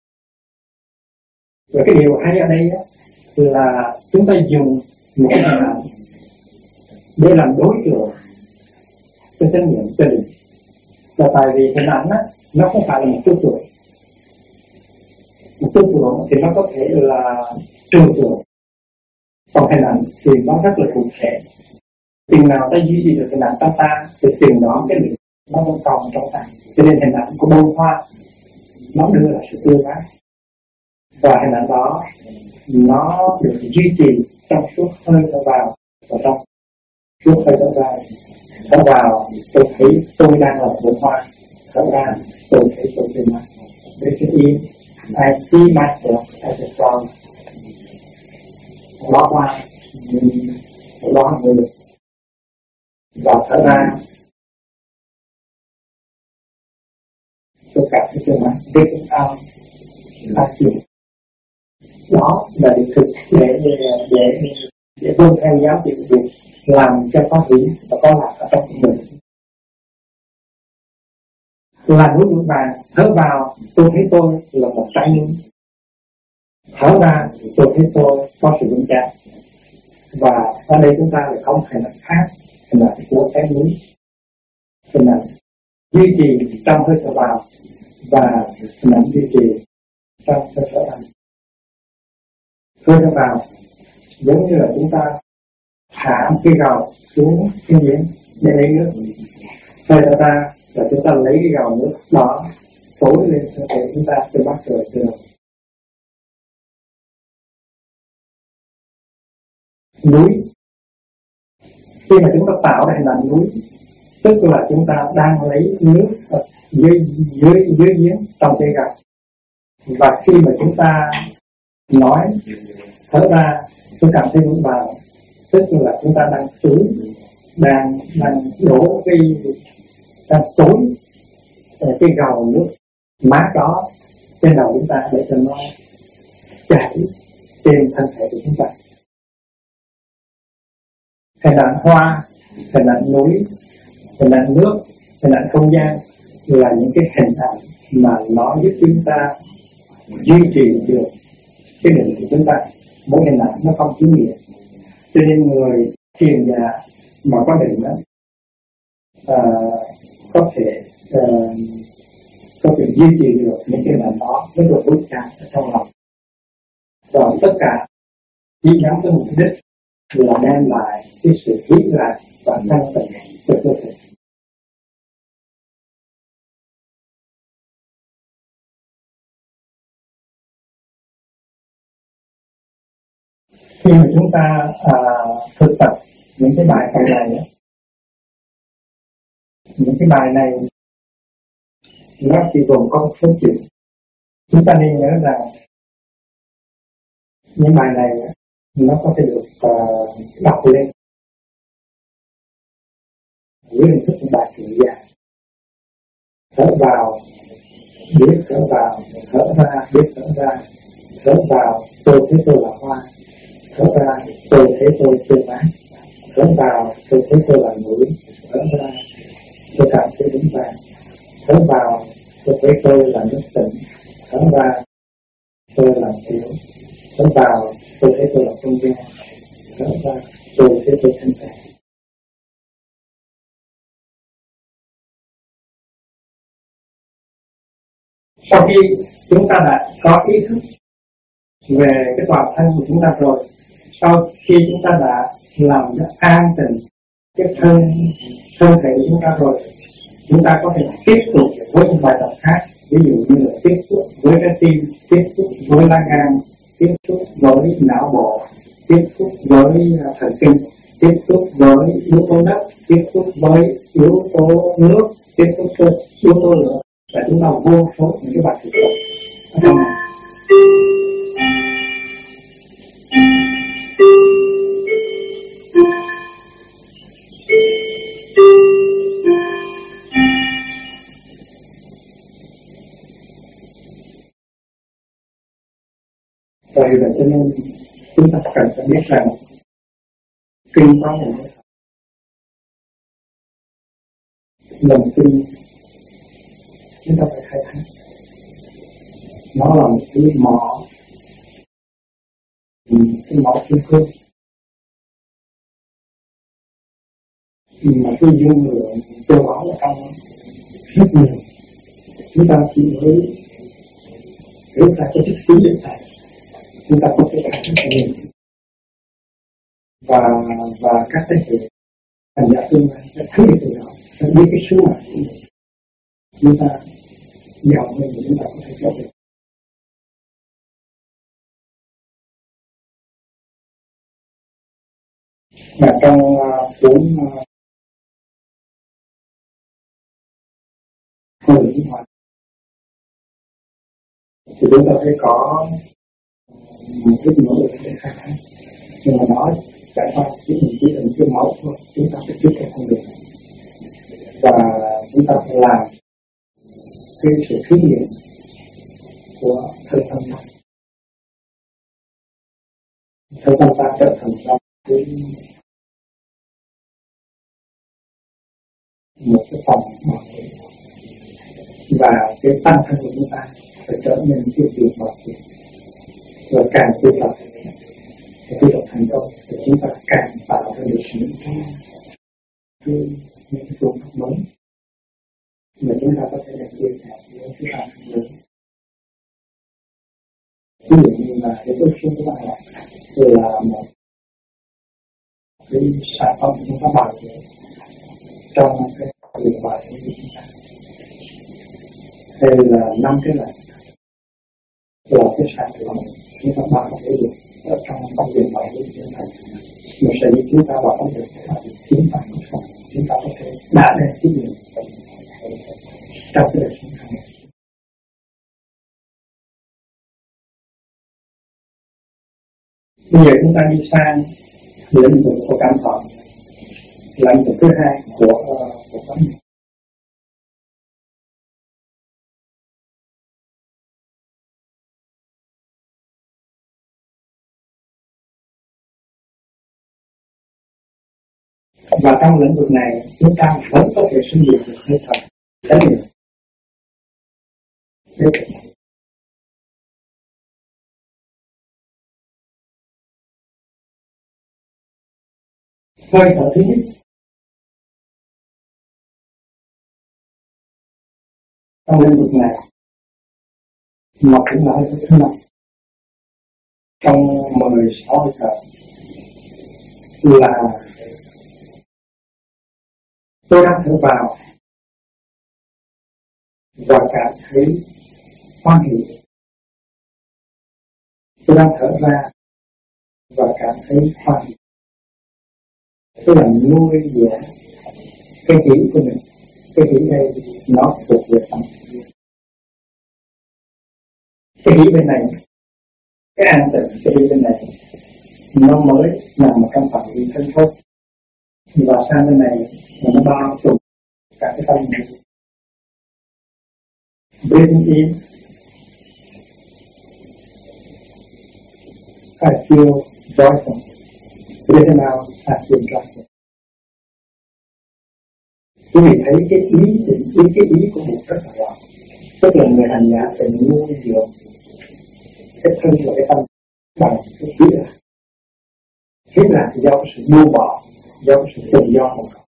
Speaker 1: Và cái điều hay ở đây là chúng ta dùng một cái hình ảnh để làm đối tượng cho chánh niệm cho định. Và tại vì hình ảnh nó không phải là một tư tưởng. Một tư tưởng thì nó có thể là trừu tượng, còn hình ảnh thì nó rất là cụ thể. Chừng nào ta duy trì được hình ảnh ta thì chừng đó cái niệm nó vẫn còn trong ta. Cho nên hình ảnh của bông hoa nó đưa lại sự tươi mát, và hình ảnh đó nó được duy trì trong suốt hơi thở vào và trong suốt hơi thở ra. Thở vào tôi thấy tôi đang là bông hoa, thở ra tôi thấy tôi tươi mát. Để cho yên, I see myself as a flower. Đó hoa, đó người. Và thở ra tôi cảm thấy tươi mát. Breathing out, active. Đó là để thực để vươn theo giáo trị của việc làm cho có hỷ và có lạc ở trong mình. Là núi vững vàng, thở vào tôi thấy tôi là một trái núi, thở ra tôi thấy tôi có sự vững chắc. Và ở đây chúng ta lại có một hình ảnh khác, hình ảnh của trái núi, hình ảnh duy trì trong hơi thở vào và hình ảnh duy trì trong hơi thở ra. Hơi thở vào giống như là chúng ta thả một cái gầu xuống thiên nhiên để lấy nước. Hơi thở ra là chúng ta lấy cái gầu nước đó xối lên cơ thể chúng ta từ mắt trời từ đầu. Núi, khi mà chúng ta tạo ra hình ảnh núi, tức là chúng ta đang lấy nước dưới giếng trong cây gặt. Và khi mà chúng ta nói thở ra tôi cảm thấy vững vàng, tức là chúng ta đang tưới, đang đổ đang xối cái gầu nước mát đó trên đầu chúng ta để cho nó chảy trên thân thể của chúng ta. Hình ảnh hoa, hình ảnh núi, hình ảnh nước, hình ảnh không gian là những cái hình ảnh mà nó giúp chúng ta duy trì được cái định của chúng ta. Mỗi hình ảnh nó không ý nghĩa, cho nên người thiền giả mà có định đó có thể duy trì được những cái mà nó mới được vững chãi ở trong lòng, và tất cả chỉ nhắm tới mục đích là đem lại cái sự vĩ đại và thanh tịnh cho cơ thể. Khi mà chúng ta thực tập những cái bài phần này, những cái bài này nó chỉ gồm có một số chuyện. Chúng ta nên nhớ rằng những bài này nó có thể được đọc lên với hình thức bài tự dài, thở vào biết thở vào, thở ra biết thở ra, thở vào tôi thấy tôi là hoa, thở ra tôi thấy tôi tươi mát, thở vào tôi thấy tôi là mũi, thở ra tôi cảm thấy vững vàng, thở vào tôi thấy tôi là nước tỉnh, thở ra tôi là thiếu, thở vào tôi thấy tôi là không gian, thở ra tôi thấy tôi thanh tịnh. Sau khi chúng ta đã có ý thức về cái toàn thân của chúng ta rồi, sau khi chúng ta đã làm cho an tịnh cái thân thể của chúng ta rồi, chúng ta có thể tiếp tục với những bài tập khác, ví dụ như là tiếp xúc với trái tim, tiếp xúc với lá gan, tiếp xúc với não bộ, tiếp xúc với thần kinh, tiếp xúc với yếu tố đất, tiếp xúc với yếu tố nước, tiếp xúc với yếu tố lửa, và chúng ta vô số những cái bài thực tập ở trong này. Vậy cho nên chúng ta cần phải biết rằng kinh có một lòng tin, chúng ta phải khai thác. Nó là một cái mỏ, kim cương, mà cái dung lượng châu báu ở trong rất nhiều. Chúng ta chỉ mới hiểu ra cái thức xíu điện này, chúng ta có thể khai thác nhiều, và các thế hệ thành giả tương lai sẽ thấy được điều đó, sẽ biết cái số mạng của mình. Chúng ta giàu hơn thì chúng ta có thể có được. Và trong cuốn Con đường sinh hoạt thì chúng ta thấy có một cái nỗ lực để khai thác, nhưng mà nói trải qua chỉ cần cái máu thôi, chúng ta phải tiếp theo con đường, và chúng ta phải làm cái sự thí nghiệm của thân tâm ta. Thân tâm ta trở thành ra một cái phòng bảo vệ, và cái tâm thân của chúng ta phải trở nên cái việc bảo vệ, và càng tu tập thì tu tập thành công thì chúng ta càng tạo ra được những cái phương pháp mới mà chúng ta có thể làm chia sẻ với cái bạn lớn. Ví dụ như là cái bước xuống của bạn là một cái sản phẩm chúng ta bảo vệ trong cái điện thoại của chúng ta. Đây là 5 cái này là cái sản phẩm chúng ta bảo vệ được ở trong điện thoại của chúng ta. Mà sẽ giúp chúng ta bảo vệ được chính bản của chúng ta có thể đã lên cái gì trong cái đời sống hàng ngày. Bây giờ chúng ta đi sang lĩnh vực của cảm thọ, lĩnh vực thứ hai của tâm. Và trong lĩnh vực này chúng ta vẫn có thể sử dụng được hơi thở rất nhiều. hơi thở thứ nhất trong lĩnh vực này mà cũng là hơi thở thứ năm trong 16 hơi thở là tôi đang thở vào và cảm thấy hoan hỷ. Tôi đang thở ra và cảm thấy hoan hỷ. Tôi là nuôi dưỡng cái hỷ của mình. Cái hỷ này nó thuộc về tâm. Cái hỷ bên này, cái an tịnh, cái hỷ bên này nó mới nằm ở trong phạm vi thân thôi. Và sang bên này là nó bao trùm cả cái tâm này. Breathing in, I feel joyful. Breathing out, I feel joyful. Quý vị thấy cái ý của Bụt rất là rõ. Tức là người hành giả phải nuôi dưỡng cái thân và cái tâm bằng cái khí là. Khí là do sự buông bỏ, do sự tự do của họ.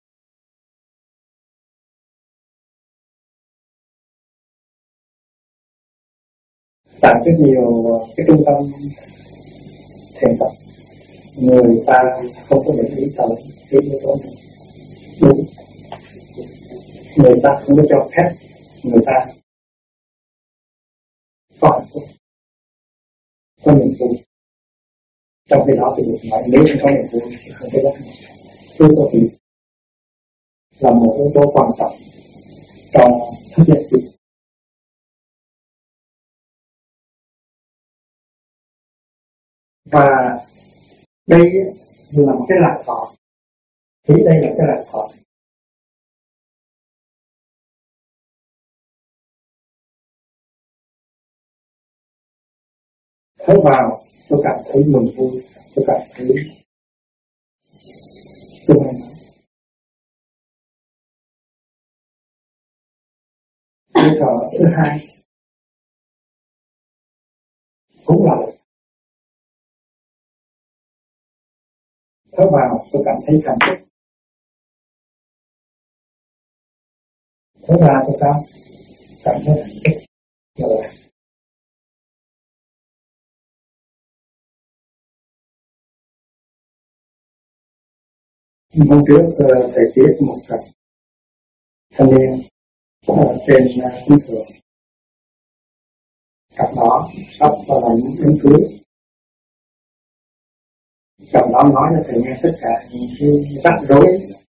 Speaker 1: Tại rất nhiều cái trung tâm thiền tập, người ta không có để ý tới cái yếu tố này. Đúng. Người ta không có cho phép người ta có hạnh phúc, có niềm vui. Trong khi đó thì nói nếu không có niềm vui thì không có giác ngộ. Tôi có thể là một yếu tố quan trọng trong thức giác trị. Và đây là một cái lạc thọ. Thì đây là cái lạc thọ. Thở vào tôi cảm thấy mừng vui, tôi cảm thấy tôi may mắn. Hơi thở thứ hai cũng là thở vào tôi cảm thấy hạnh phúc, thở ra tôi cảm thấy hạnh phúc. Rồi hôm trước thầy viết một cặp thanh niên trên sinh thường, cặp đó sắp vào làm đám cưới. Cặp đó nói là thầy nghe tất cả những cái rắc rối,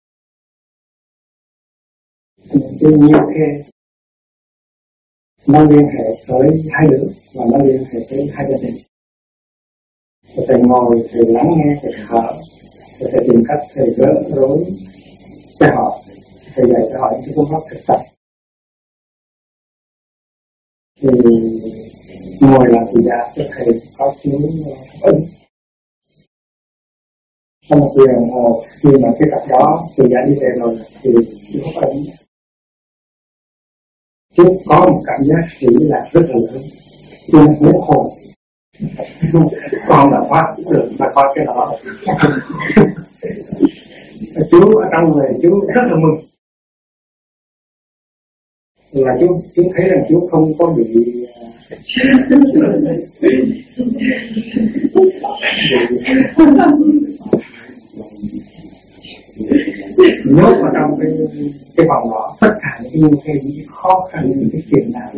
Speaker 1: những cái nhiều cái nó liên hệ tới hai đứa và nó liên hệ tới hai gia đình. Thầy ngồi, thầy lắng nghe, thầy thở, thầy tìm cách thầy gỡ rối cho họ, thầy dạy cho họ những cái phương pháp thực tập. Thì ngồi làm thì ra cho thầy có chú ấn. Sau một giờ đồng hồ khi mà cái cặp đó từ giải đi về rồi thì chú có ấn. Chú có một cảm giác chỉ là rất là lớn, chú muốn hồn. Con là thoát được mà thoát cái đó. Chú ở trong người chú rất là mừng. Là chú thấy rằng chú không có bị nhốt vào trong cái vòng đó, tất cả những cái khó khăn, những cái chuyện nào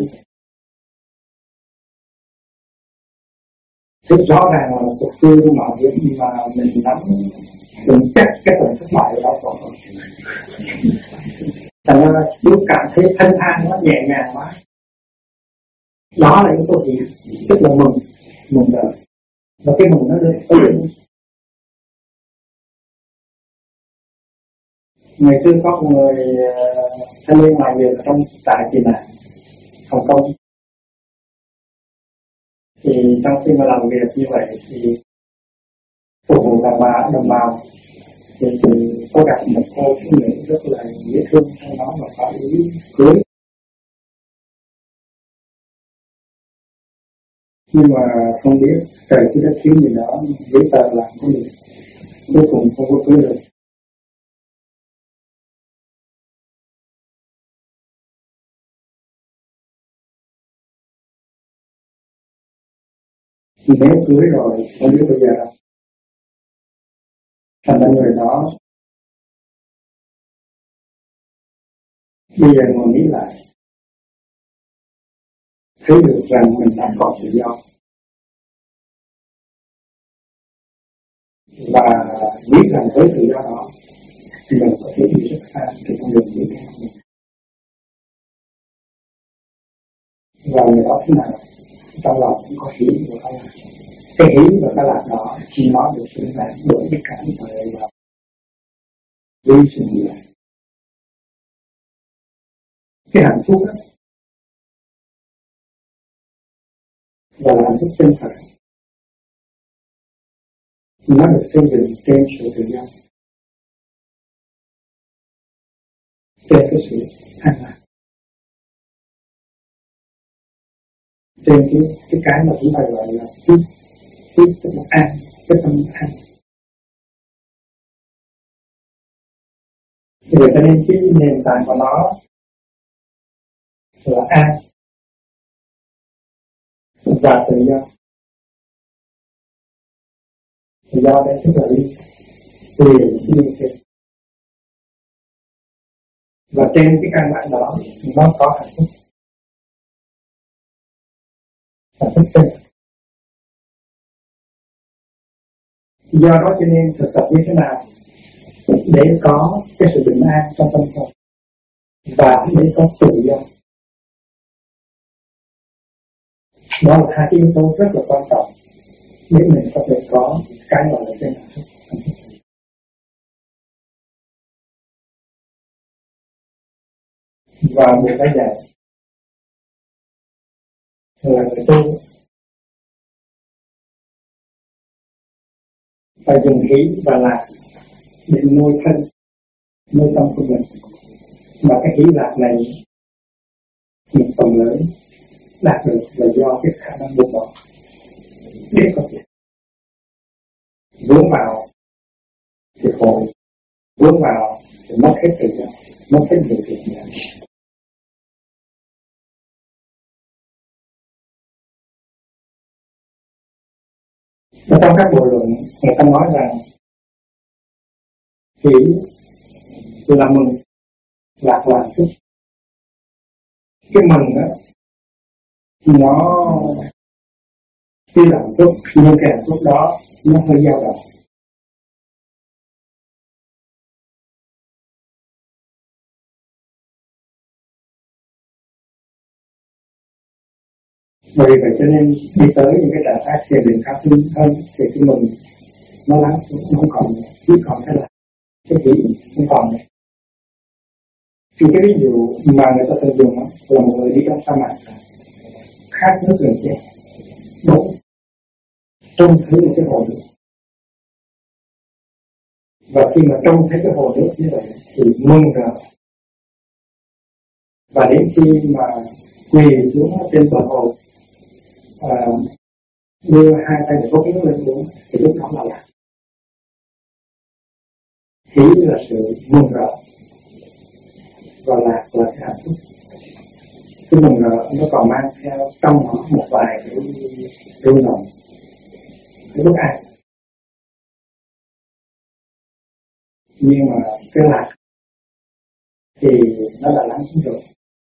Speaker 1: rất rõ ràng là cuộc thương mạo hiểm mà mình nắm mình chắc cái phần thất bại đó còn. Thành ra chú cảm thấy thanh thang nó nhẹ nhàng quá. Đó là những câu chuyện rất là mừng đời. Và cái mừng nó lên. Ngày xưa có một người thanh niên làm việc ở trong trại tị nạn Hồng Kông. Thì trong khi mà làm việc như vậy thì phục vụ đồng bào thì có gặp một cô phụ nữ rất là dễ thương, trong đó mà có ý cưới. Nhưng mà không biết trời chứ đất kiếm gì đó giấy tờ làm cái gì, cuối cùng không có cưới được. Nếu cưới rồi không biết bây giờ thành ra người đó bây giờ ngồi nghĩ lại thấy được rằng mình đã có tự do và biết rằng với tự do đó thì mình có thể đi rất xa thì con đường đi theo mình. Và người đó thế nào trong lòng cũng có hỷ và có lạc. Cái hỷ và cái lạc đó khi nó được sinh ra bởi tất cả những thời là vi sinh nhiều. Cái hạnh phúc đó là hạnh phúc chân thật, nó được xây dựng trên sự tự do, trên cái sự an lạc, trên cái mà chúng ta gọi là cái tâm an, cái tâm an. Vì cho nên cái nền tảng của nó là an và tự do. Tự do đây tức là đi trên. Và trên cái căn bản đó nó có hạnh phúc chân. Do đó cho nên thực tập như thế nào để có cái sự bình an trong tâm hồn và để có tự do. Đó là hai cái yếu tố rất là quan trọng để mình có thể có cái gọi là cái hạnh phúc. Và người ta dạy là người tu phải dùng hỷ và lạc để nuôi thân, nuôi tâm của mình. Mà cái hỷ lạc này một phần lớn đạt được là do cái khả năng buông bỏ để có thể vướng vào thì khổ, vướng vào thì mất hết tự do, mất hết điều kiện này. Ở trong các bộ luận người ta nói rằng hỷ là mừng, lạc là hạnh phúc. Cái mừng đó nó khi làm phúc nhưng cái hạnh phúc đó nó hơi dao động. Bởi vậy cho nên đi tới những cái trạng thái thiền định cao hơn thì cái mừng nó lắng xuống, nó không còn nữa, chỉ còn cái là cái gì không còn nữa. Thì cái ví dụ mà người ta thường dùng là một người đi trong sa mạc khát nước gần chết, đúng trông thấy một cái hồ nước, và khi mà trông thấy cái hồ nước như vậy thì mừng rồi, và đến khi mà quỳ xuống trên bờ hồ đưa hai tay để có tiếng lên xuống thì lúc đó là lạc. Hỷ là sự mừng rỡ và lạc là cái hạnh phúc. Cái mừng rỡ nó còn mang theo trong nó một vài cái rung động, cái bất an. Nhưng mà cái lạc thì nó đã lắng xuống rồi.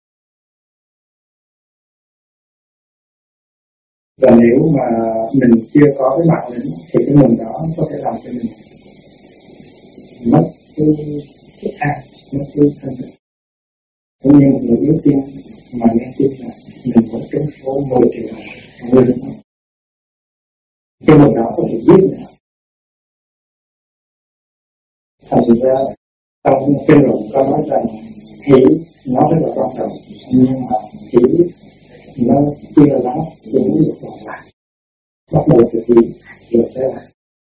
Speaker 1: Và nếu mà mình chưa có cái bản lĩnh thì cái mừng đó có thể làm cho mình mất cái an, mất cái thân thực. Cũng như một người yếu tiên mà nghe tin là mình có trúng số 10 triệu người được không? Cái mừng đó có thể giết mình. Thành ra trong kinh luận có nói rằng hỷ nó rất là quan trọng, nhưng mà hỷ nó chia lá xuống được còn lại, bắt đầu từ hỷ rồi sẽ là.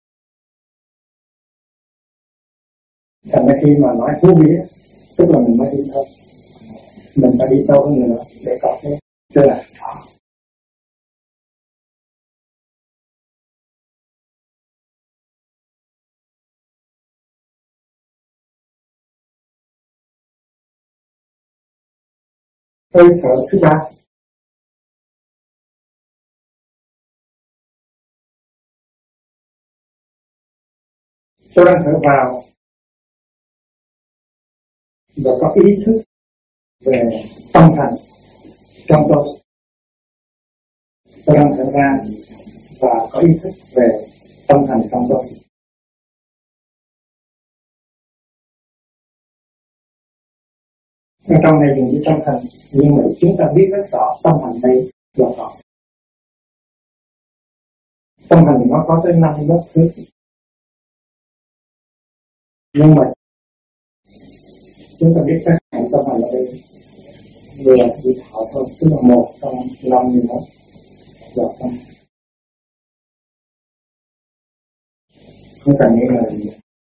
Speaker 1: Thành ra khi mà nói thú vị tức là mình mới đi sâu, mình phải đi sâu hơn nữa để có cái là hơi thở thứ ba. Tôi đang thở vào và có ý thức về tâm thành trong tôi. Tôi đang thở ra và có ý thức về tâm thành trong tôi. Ở trong này dùng chữ tâm thành, nhưng mà chúng ta biết rất rõ tâm thành đây là rõ. Tâm thành nó có tới 5 lớp thứ. Nhưng mà chúng ta biết các hạng tâm thành ở đây vừa chỉ thọ thôi, tức là 1 trong 5 nữa là tâm. Không cần nghĩ là gì.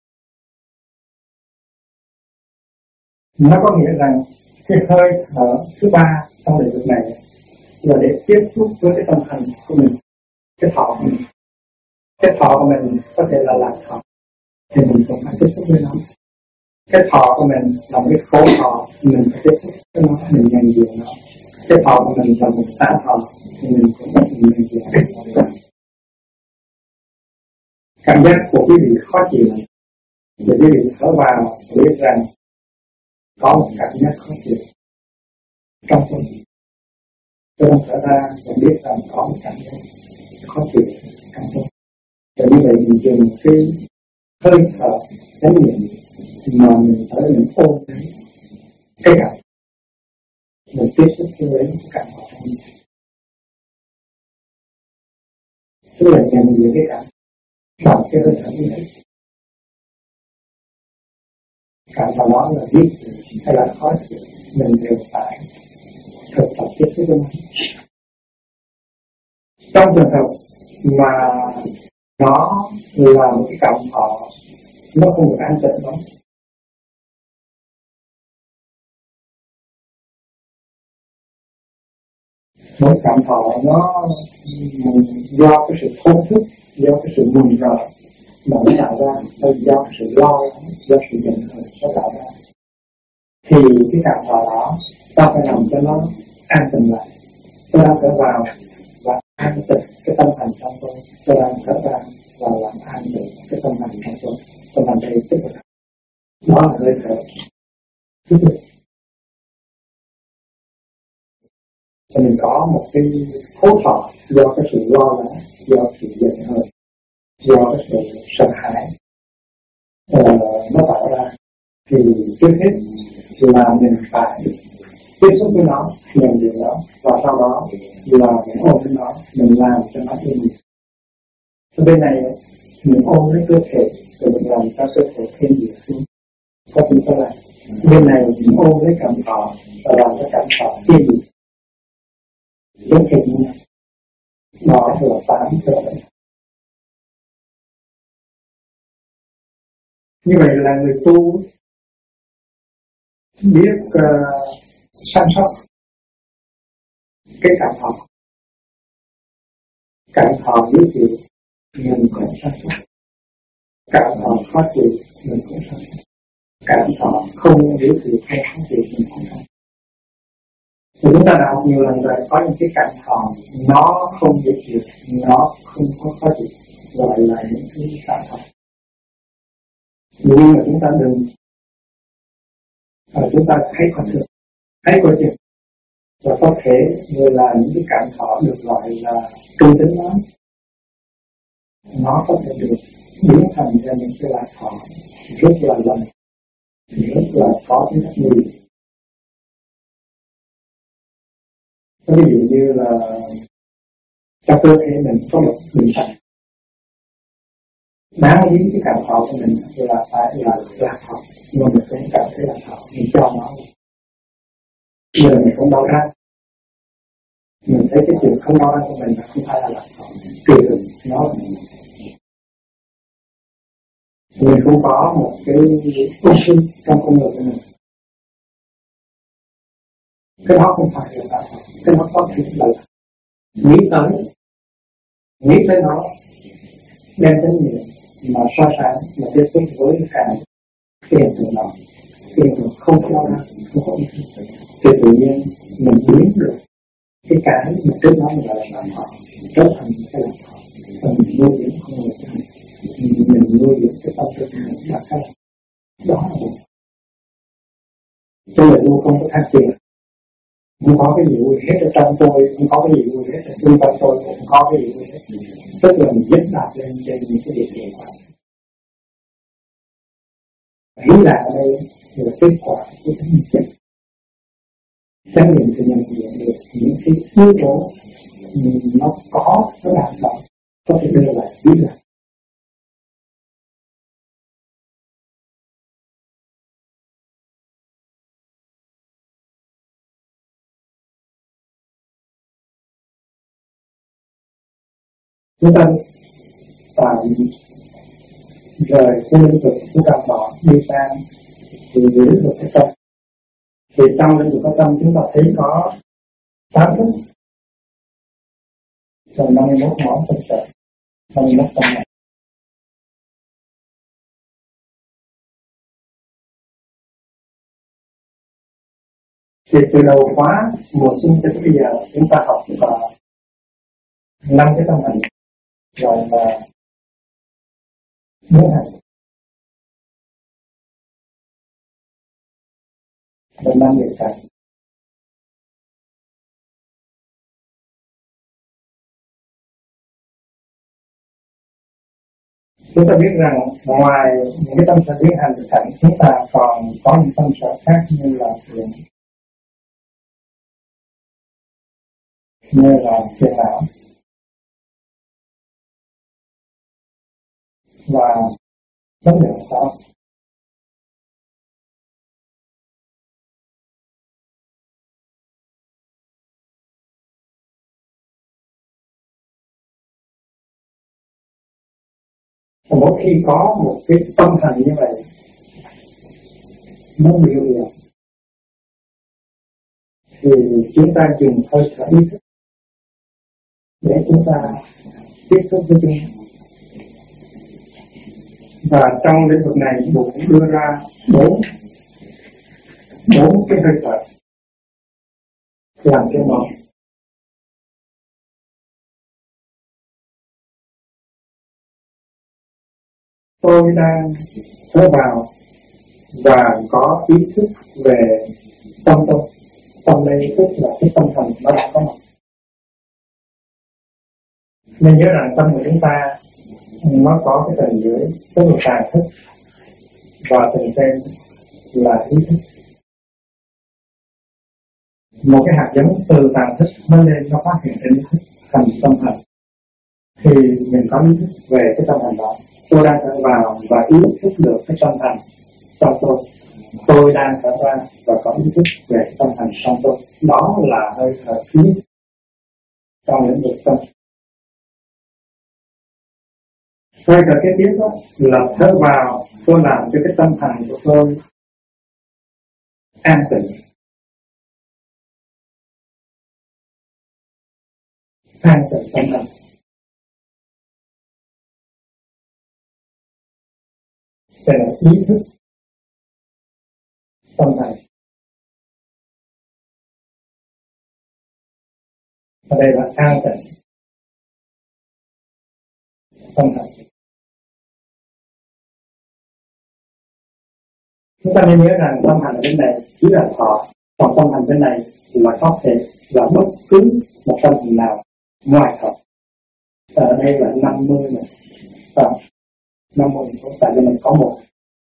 Speaker 1: Nó có nghĩa rằng cái hơi thở thứ 3 trong lĩnh vực này là để tiếp xúc với cái tâm thành của mình, cái thọ của mình. Cái thọ của mình có thể là lạc thọ, thì mình cũng phải tiếp xúc với nó. Cái thọ của mình là một cái khổ thọ, mình phải tiếp xúc với nó, mình nhận diện nó. Cái thọ của mình là một xả thọ, thì mình cũng phải nhận diện nó. Cảm giác của quý vị khó chịu, để quý vị thở vào biết rằng có một cảm giác khó chịu trong tôi. Tôi đang thở ra và biết rằng có một cảm giác khó chịu trong tôi. Và như vậy mình dùng cái hơi thở chánh niệm mà mình thở mình ôm cái cảm, mình tiếp xúc với cái cảm ở trong mình. Tức là nhận diện cái cảm bằng cái hơi thở như thế. Cảm vào đó là biết hay là khó chịu, mình đều phải thực tập tiếp xúc với nó. Trong trường hợp mà nó là một cái cảm thọ, nó không được an tĩnh lắm. Mỗi cảm thọ nó do cái sự thốn thức, do cái sự mừng rỡ mà nó tạo ra, hay do cái sự lo, do sự giận hờn nó tạo ra. Thì cái cảm thọ đó ta phải làm cho nó an tĩnh lại. Tôi đang thở vào và an tĩnh cái tâm thành trong tôi. Tôi đang thở ra và làm an tĩnh cái tâm thành trong tôi. Tâm thành đây tích cực. Đó là hơi thở tích cực. Thì mình có một cái khổ thọ do cái sự lo lắng, do sự giận hờn, do cái sự sợ hãi nó tạo ra. Thì trước hết là mình phải tiếp xúc với nó, nhận diện nó, và sau đó là mình ôm với nó, mình làm cho nó yên. Bên này mình ôm lấy cơ thể, rồi mình làm cho cơ thể thêm dịu xuống. Có gì có lại. Bên này mình ôm lấy cảm thọ và làm cho cảm thọ thêm dịu. Giống hình như đó là 8 cơ thể. Như vậy là người tu biết săn sóc cái cảm thọ. Cảm thọ dễ chịu mình cũng săn sóc. Cảm thọ khó chịu mình cũng săn sóc. Cảm thọ không dễ chịu hay khó chịu mình cũng săn sóc. Chúng ta đã học nhiều lần rồi, có những cái cảm thọ nó không dễ chịu, nó không có khó chịu, gọi là những cái cảm thọ. Nhưng mà chúng ta đừng chúng ta thấy có được, thấy có chừng, và có thể như là những cái cảm thọ được gọi là trung tính nó có thể được biến thành ra những cái lạc thọ rất là lành, rất là có cái rất nhiều. Ví dụ như là trong cơ thể mình có một bệnh tật, đáng lý cái cảm thọ của mình là phải là lạc thọ, nhưng mình không cảm thấy lạc thọ, mình cho nó. Giờ mình không đau răng, mình thấy cái chuyện không đau răng của mình là không phải là lạc thọ, trừ nó là mình không có một cái ung thư trong con người của mình. Cái đó không phải là lạc thọ, cái đó có thể là nghĩ tới nó, đem tới nhiều mà so sánh mà tiếp xúc với cả cái hiện tượng đó, cái hiện tượng không có đau răng, không có ung thư, thì tự nhiên mình biến được cái mà trước đó mình gọi là lạc thọ trở thành cái lạc thọ, và mình nuôi dưỡng con người của mình nuôi dưỡng cái tâm thức. tham tiền, không có cái gì vui hết ở trong tôi, không có cái gì vui hết ở xung quanh tôi, không có cái gì vui hết. Tức là mình dứt đạt lên trên những cái địa điểm này. Hỷ lạc ở đây là kết quả của cái nhân chất. Chánh niệm thì nhận diện được những cái yếu tố nó có, nó làm động, có thể đưa lại hỷ lạc. Chúng ta phải rời cái lĩnh vực chúng ta bỏ đi sang thì lĩnh vực cái tâm. Thì trong lĩnh vực cái tâm chúng ta thấy có 8 thức, rồi 51 món thực sự, 51 tâm này. Thì từ đầu khóa mùa xuân cho tới bây giờ chúng ta học có 5 cái tâm hành, rồi là 4 hành, và 5 điều cảnh. Chúng ta biết rằng ngoài những cái tâm sở biến hành thực cảnh, chúng ta còn có những tâm sở khác như là thiện, như là phiền não và vấn đề sao. Mỗi khi có một cái tâm hành như vậy nó biểu hiện thì chúng ta dùng hơi thở ý thức để chúng ta tiếp xúc với chúng. Và trong lĩnh vực này Bụt đưa ra bốn cái hơi thở làm cái món. Tôi đang thở vào và có ý thức về tâm tôi. Tâm đây ý thức là cái tâm thần nó đã có mặt. Nên nhớ rằng tâm của chúng ta nó có cái tầng dưới, tức là tàng thức, và tầng trên là ý thức. Một cái hạt giống từ tàng thức nó lên, nó phát hiện trên ý thức thành tâm hành. Thì mình có ý thức về cái tâm hành đó. Tôi đang thở vào và ý thức được cái tâm hành trong tôi. Tôi đang thở ra và có ý thức về cái tâm hành trong tôi. Đó là hơi thở khí trong lĩnh vực tâm. Hơi thở kế tiếp đó là thở vào, tôi làm cho cái tâm hành của tôi an tĩnh. An tĩnh tâm hành. Đây là ý thức tâm hành. Và đây là an tĩnh tâm hành. Chúng ta nên nhớ rằng tâm hành bên này chỉ là thọ, còn tâm hành bên này là có thể là bất cứ một tâm hành nào ngoài thọ. Ở đây là 50 này, và 50 tại vì mình có một.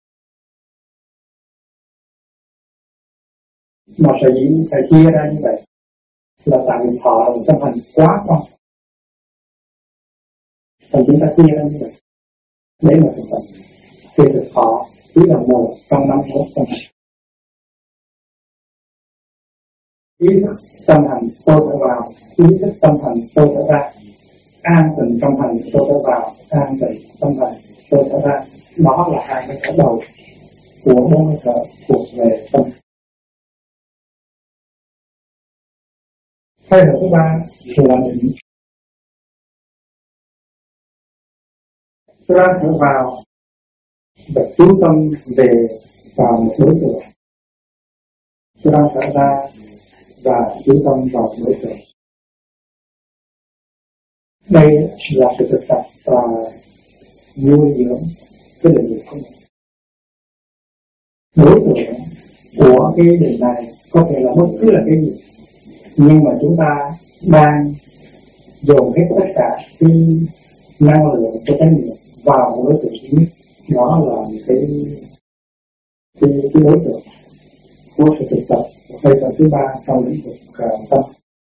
Speaker 1: Mà sở dĩ phải chia ra như vậy là tại vì thọ là một tâm hành quá quan trọng. Còn chúng ta chia ra như vậy để mà thực tập thì được thọ chỉ là một trong 51 tâm hành. Ý thức tâm hành tôi thở vào, ý thức tâm hành tôi thở ra, an tịnh tâm hành tôi thở vào, an tịnh tâm hành tôi thở ra. Đó là hai cái thở đầu của 4 hơi thở thuộc về tâm. Hơi thở thứ ba là định. Tôi đang thở vào và chú tâm về vào một đối tượng. Tôi đang thở ra và chú tâm vào một đối tượng. Đây là sự thực tập và nuôi dưỡng cái định lực của mình. Đối tượng của cái điều này có thể là bất cứ là cái gì, nhưng mà chúng ta đang dồn hết tất cả cái năng lượng của chánh niệm vào một đối tượng duy nhất, đó là cái đối tượng của sự thực tập. Đây là thứ ba trong lĩnh vực tâm.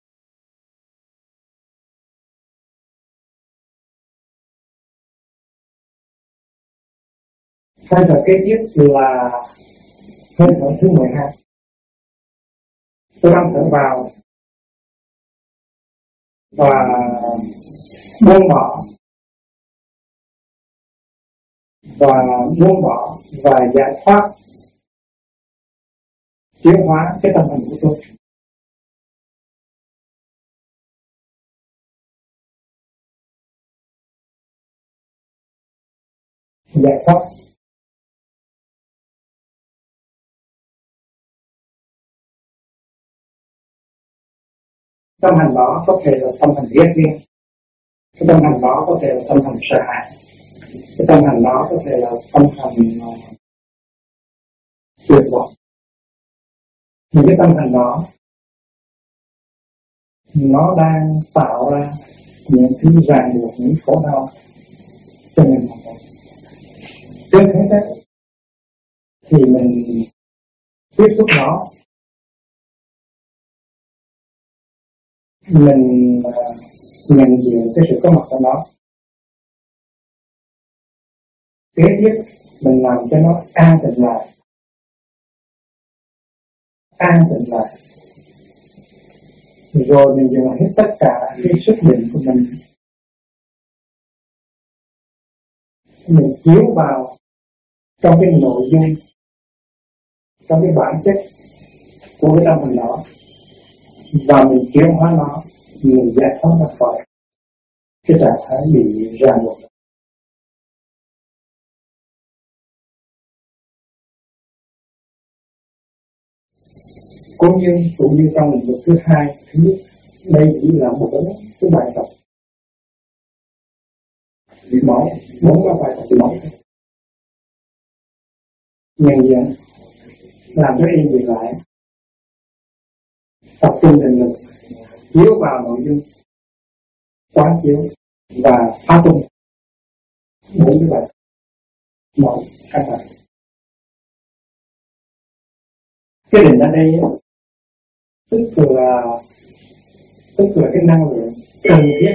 Speaker 1: Hai tập kế tiếp là hơi thở thứ 12. Tôi đang thở vào và buông bỏ và giải thoát, chuyển hóa cái tâm hình của tôi. Giải thoát tâm hành đó có thể là tâm hành ghét ghen, cái tâm hành đó có thể là tâm hành sợ hãi, cái tâm hành đó có thể là tâm hành tuyệt vọng. Những cái tâm hành đó nó đang tạo ra những thứ ràng buộc, những khổ đau cho mình. Trước hết thì mình tiếp xúc nó, mình nhận diện cái sự có mặt của nó. Kế tiếp mình làm cho nó an tịnh lại, rồi mình dừng hết tất cả cái sức định của mình chiếu vào trong cái nội dung, trong cái bản chất của cái tâm mình đó, và mình chuyển hóa nó, mình giải thoát ra khỏi cái trạng thái bị ràng buộc. Cũng như trong lĩnh vực thứ hai, thứ nhất, đây chỉ là một cái bài tập bị mỏi, 4 cái bài tập bị mỏi. Nhận diện, làm cho yên vị lại, tập trung định lực, chiếu vào nội dung, quán chiếu và phá tung 4 cái bài mỏi căng thẳng. Cái định ở đây tức là cái năng lượng cần thiết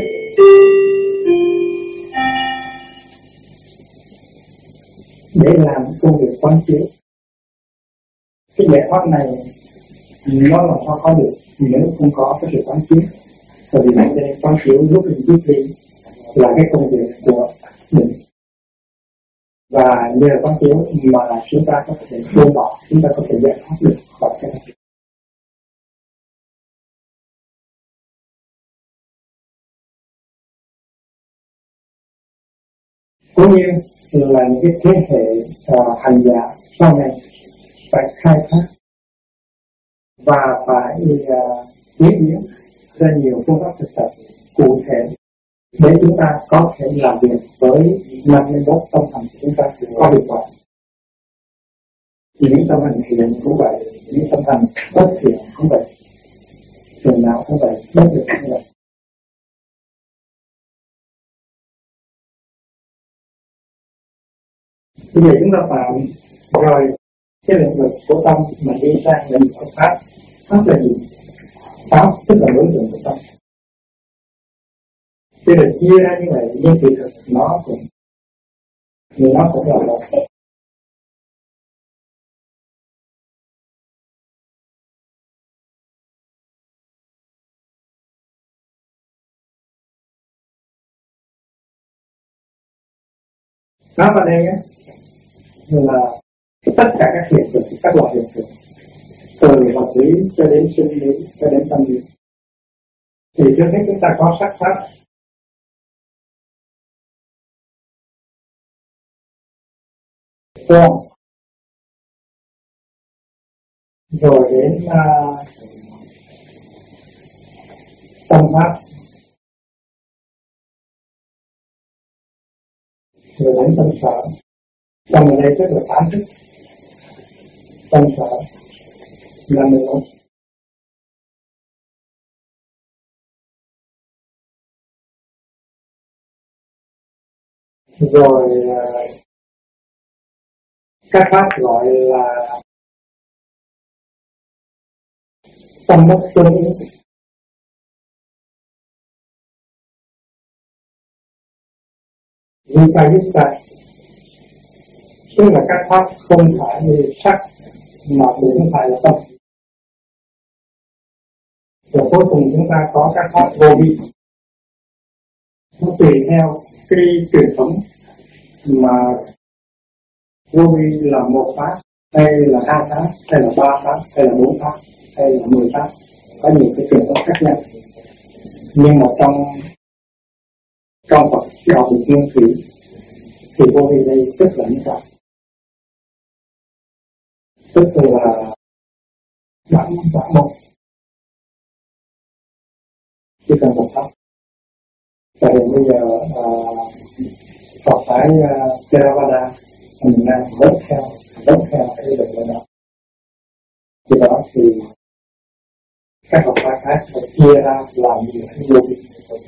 Speaker 1: để làm công việc quán chiếu. Cái giải thoát này nó làm sao có được nếu không có cái sự quán chiếu. Bởi vì nãy đây quán chiếu lúc mình biết đi là cái công việc của mình, và nhờ quán chiếu mà chúng ta có thể buông bỏ, chúng ta có thể giải thoát được khỏi cái này. Cũng như là những cái thế hệ hành giả sau này phải khai thác và phải chế biến ra nhiều phương pháp thực tập cụ thể để chúng ta có thể làm việc với 51 tâm hành của chúng ta có hiệu quả. Những tâm hành thiện cũng vậy, những tâm hành bất thiện cũng vậy, trường nào cũng vậy, bất thiện cũng vậy. Bây giờ chúng ta phạm rồi cái lĩnh vực của tâm mà đi sang lĩnh vực của pháp. Pháp là gì? Pháp tức là đối tượng của tâm. Cho nên chia ra như vậy, nhưng kỳ thực nó cũng là một. Pháp ở đây là tất cả các hiện tượng, các loại hiện tượng, từ vật lý cho đến sinh lý cho đến tâm lý. Thì trước hết chúng ta có sắc pháp, con, rồi đến tâm pháp, rồi đến tâm sở. Tâm ở đây tức là 8 thức, tâm sở, 51. Rồi các pháp gọi là tâm bất tương ứng. Vipa tức là các pháp không phải như sắc mà cũng không phải là tâm. Rồi cuối cùng chúng ta có các pháp vô vi. Nó tùy theo cái truyền thống mà vô vi là một pháp, hay là hai pháp, hay là ba pháp, hay là bốn pháp, hay là 10 pháp, có nhiều cái truyền thống khác nhau. Nhưng mà trong Phật giáo Việt Nguyên Thủy thì vô vi đây tức là như vậy, tức là bản một, chỉ cần một pháp. Tại vì bây giờ Phật phải Theravada mình đang đốt theo cái ý định đó. Vì đó thì các học phái khác phải chia ra làm những cái vô vi.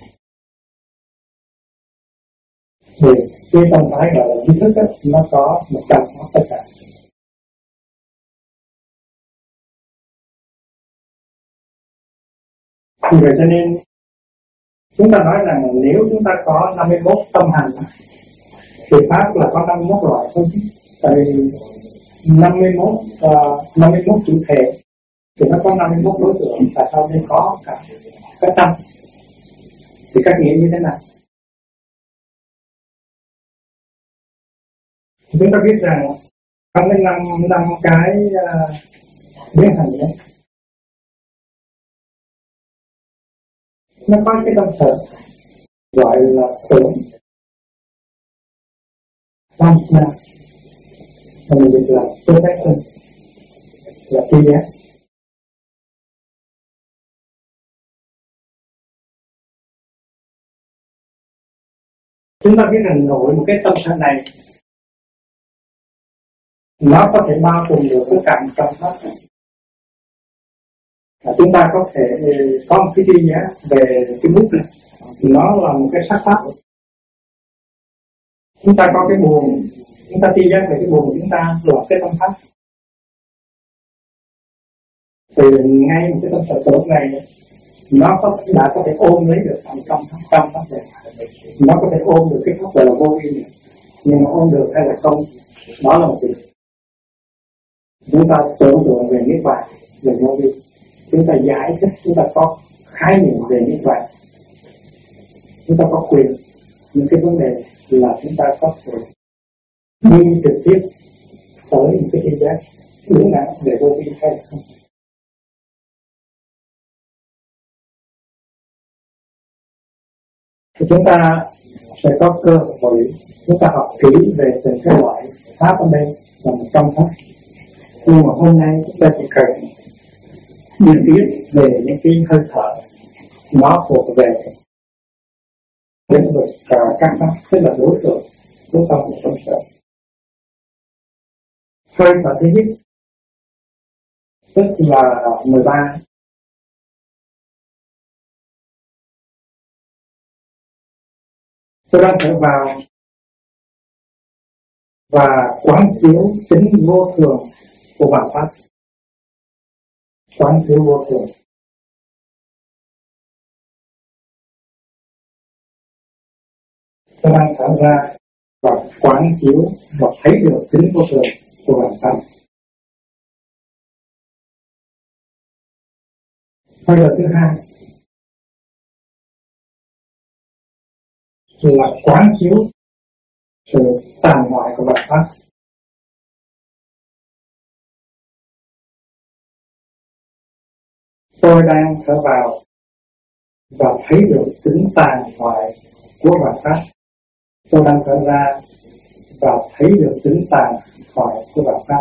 Speaker 1: Thì cái tâm thái gọi là ý thức đó, nó có 100 pháp tất cả. Vì vậy cho nên chúng ta nói rằng nếu chúng ta có 51 tâm hành thì pháp là có 51 loại thôi chứ. Tại vì 51 chủ thể thì nó có 51 đối tượng, tại sao nên có cả tâm? Thì các nghĩa như thế nào? Chúng ta biết rằng trong cái năm cái biến hành đấy, nó có cái tâm sở gọi là tưởng, tâm na, mình biết là perception, là tri giác. Chúng ta biết rằng nội một cái tâm sở này nó có thể bao trùm được tất cả trong pháp. Chúng ta có thể có một cái tri giác về cái bút này, nó là một cái sắc pháp. Chúng ta có cái buồn, chúng ta tri giác về cái buồn, chúng ta là cái tâm pháp. Thì ngay một cái tâm sở tưởng này nó đã có thể ôm lấy được trong pháp này. Nó có thể ôm được cái pháp gọi là vô vi này. Nhưng mà ôm được hay là không, đó là một việc. Chúng ta tưởng tượng về niết bàn, về vô vi, chúng ta giải thích, chúng ta có khái niệm về niết bàn, chúng ta có quyền. Những cái vấn đề là chúng ta có thể đi trực tiếp tới những cái tri giác đúng đắn về vô vi hay không. Thì chúng ta sẽ có cơ hội chúng ta học kỹ về từng cái loại pháp ở đây là 100 pháp. Nhưng mà hôm nay chúng ta chỉ cần biết về những cái hơi thở nó thuộc về lĩnh vực các pháp, tức là đối tượng chúng ta phải sống sợ. Hơi thở thứ nhất tức là 13. Tôi đang thở vào và quán chiếu tính vô thường của bản pháp. Quán chiếu vô thường. Tôi đang thở ra và quán chiếu và thấy được tính vô thường của bản pháp. Hơi thở thứ hai là quán chiếu sự tàn hoại của bản pháp. Tôi đang thở vào và thấy được tính tàn hoại của bản pháp. Tôi đang thở ra và thấy được tính tàn hoại của bản pháp.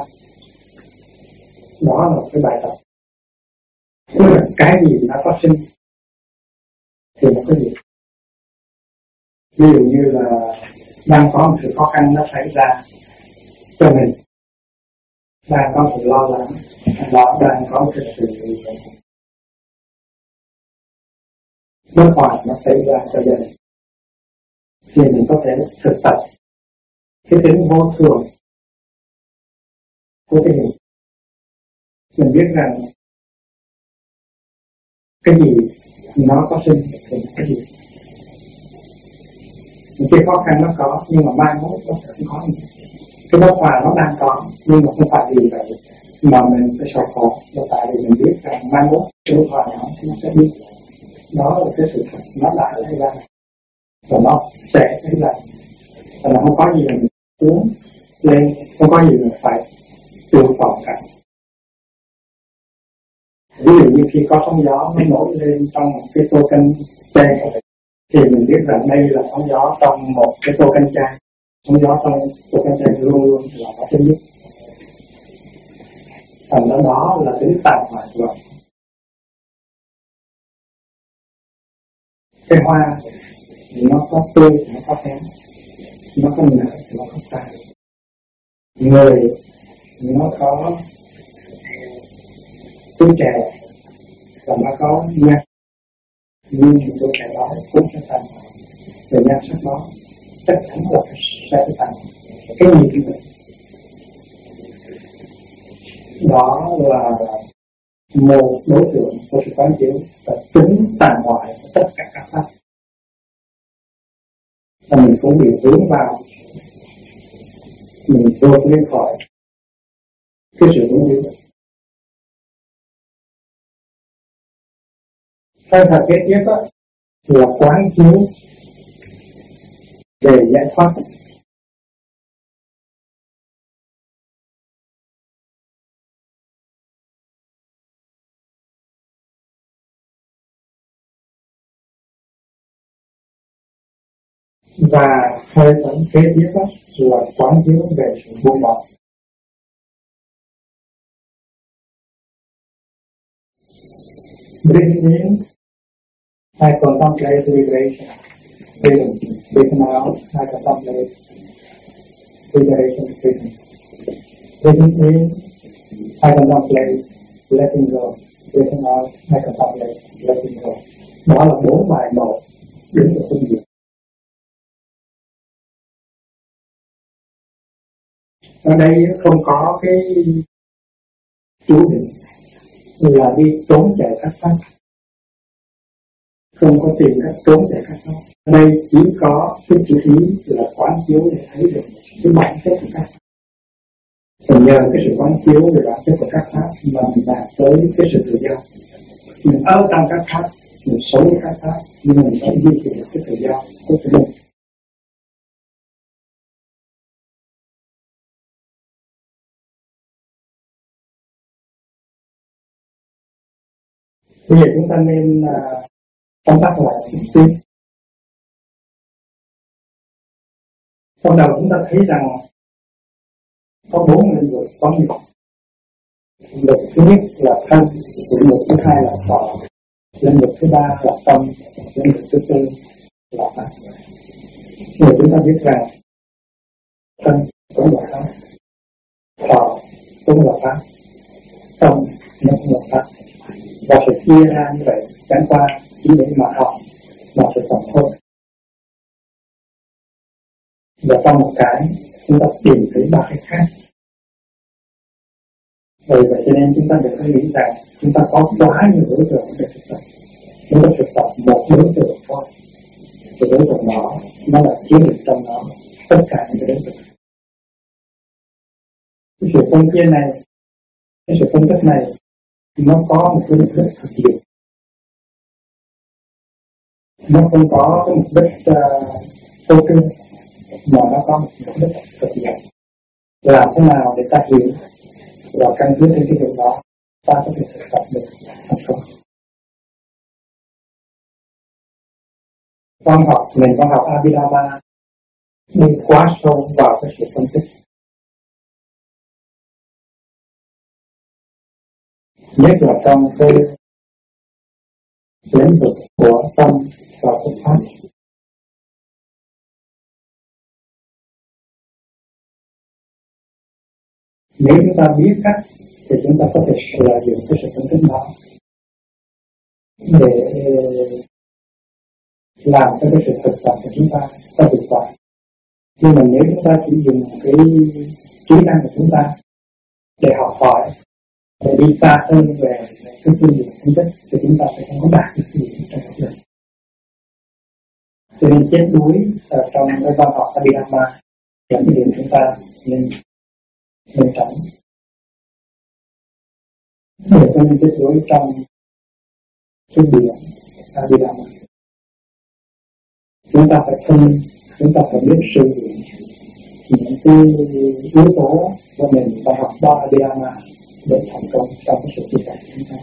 Speaker 1: Đó là một cái bài tập. Tức là cái gì nó phát sinh thì nó có gì. Ví dụ như là đang có một sự khó khăn nó xảy ra cho mình, đang có sự lo lắng, đó đang có cái sự bất hòa nó xảy ra cho gia đình, thì mình có thể thực tập cái tính vô thường của cái mình biết rằng cái gì nó có sinh thì cái gì những cái khó khăn nó có, nhưng mà mai mốt nó sẽ không có. Cái bất hòa nó đang có, nhưng mà không phải vì vậy mà mình phải sầu khổ, là tại vì mình biết rằng mai mốt cái bất hòa nó sẽ biết. Đó là cái sự thật, nó đã xảy ra và nó sẽ xảy ra, và nó không có gì mình uống lên, không có gì mình phải tiêu phòng cả. Ví dụ như khi có sóng gió nó nổi lên trong một cái tô canh chai, thì mình biết rằng đây là sóng gió trong một cái tô canh chai. Sóng gió trong tô canh chai luôn luôn là nó sẽ biết. Thành ra đó là tính tàn hoại rồi. Cái hoa nó có tươi thì nó có hém, nó có nở thì nó có tàn. Người nó có tuổi trẻ và nó có nhan, nhưng tuổi trẻ đó cũng sẽ tàn. Về nhan sắc đó chắc chắn là sẽ tàn. Cái gì cũng vậy. Đó là một đối tượng của sự quán chiếu và tính tàn hoại của tất cả các pháp. Và mình cũng bị hướng vào, mình vượt lên khỏi cái sự hướng đi. Theo thật kết tiếp đó là quán chiếu để giải thoát. Và hơi tận kế tiếp đó là quán chiếu về sự buông bỏ. Breathing in, I contemplate liberation. Breathing out, I contemplate liberation, freedom. Breathing in, I contemplate letting go. Breathing out, I contemplate letting go. Đó là 4 bài một đến từ phương diện. Ở đây không có cái chú định là đi trốn chạy các pháp, không có tìm cách trốn chạy các pháp. Ở đây chỉ có cái chữ ý là quán chiếu để thấy được cái bản chất của các pháp. Và nhờ cái sự quán chiếu về bản chất của các pháp mà mình đạt tới cái sự tự do. Mình ở trong các pháp, mình sống với các pháp, nhưng mình phải duy trì được cái tự do của tự mình. Bây giờ chúng ta nên tóm tắt lại một chút xíu. Trong đầu chúng ta thấy rằng có 4 lĩnh vực quán niệm. Lĩnh vực thứ nhất là thân, lĩnh vực thứ hai là thọ, lĩnh vực thứ ba là tâm, lĩnh vực thứ tư là pháp. Rồi chúng ta biết rằng thân cũng là pháp, thọ cũng là pháp, tâm nó cũng là pháp. Và sự chia ra như vậy chẳng qua chỉ để mà học mà sự tập thôi. Và trong một cái chúng ta tìm thấy 3 cái khác. Vậy cho nên chúng ta đừng có nghĩ rằng chúng ta có quá nhiều đối tượng để thực tập. Chúng ta thực tập một đối tượng thôi. Cái đối tượng đó nó là chiếm được trong đó tất cả những cái đối tượng. Cái sự phân chia này, cái sự phân tích này nó có một cái mục đích thực dụng. Nó không có cái mục đích vô kinh, mà nó có một mục đích thực dụng. Làm thế nào để ta hiểu và căn cứ trên cái việc đó ta có thể thực tập được thành công. Con học Abhidhamma đi quá sâu vào cái sự phân tích. Nhất là trong cái lĩnh vực của tâm và của pháp. Nếu chúng ta biết cách thì chúng ta có thể lợi dụng cái sự phân tích đó để làm cho cái sự thực tập của chúng ta có hiệu quả. Nhưng mà nếu chúng ta chỉ dùng cái trí năng của chúng ta để học hỏi, để đi xa hơn về cái phương diện phân tích, thì chúng ta sẽ không có đạt được cái gì trong cuộc đời. Cho nên chết đuối trong cái văn học Abhidhamma là cái điều chúng ta nên tránh. Để cho nên chết đuối trong cái biển Abhidhamma, chúng ta phải thông minh, chúng ta phải biết sử dụng những cái yếu tố của mình và học ba Abhidhamma để thành công trong cái sự tu tập của chúng ta.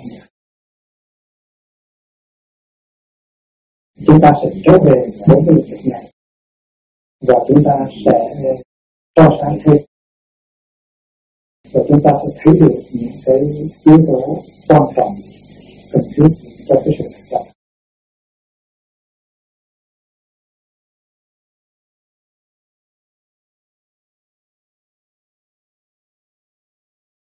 Speaker 1: Chúng ta sẽ trở về bốn cái lĩnh vực này và chúng ta sẽ so sánh thêm và chúng ta sẽ thấy được những cái yếu tố quan trọng cần thiết cho cái sự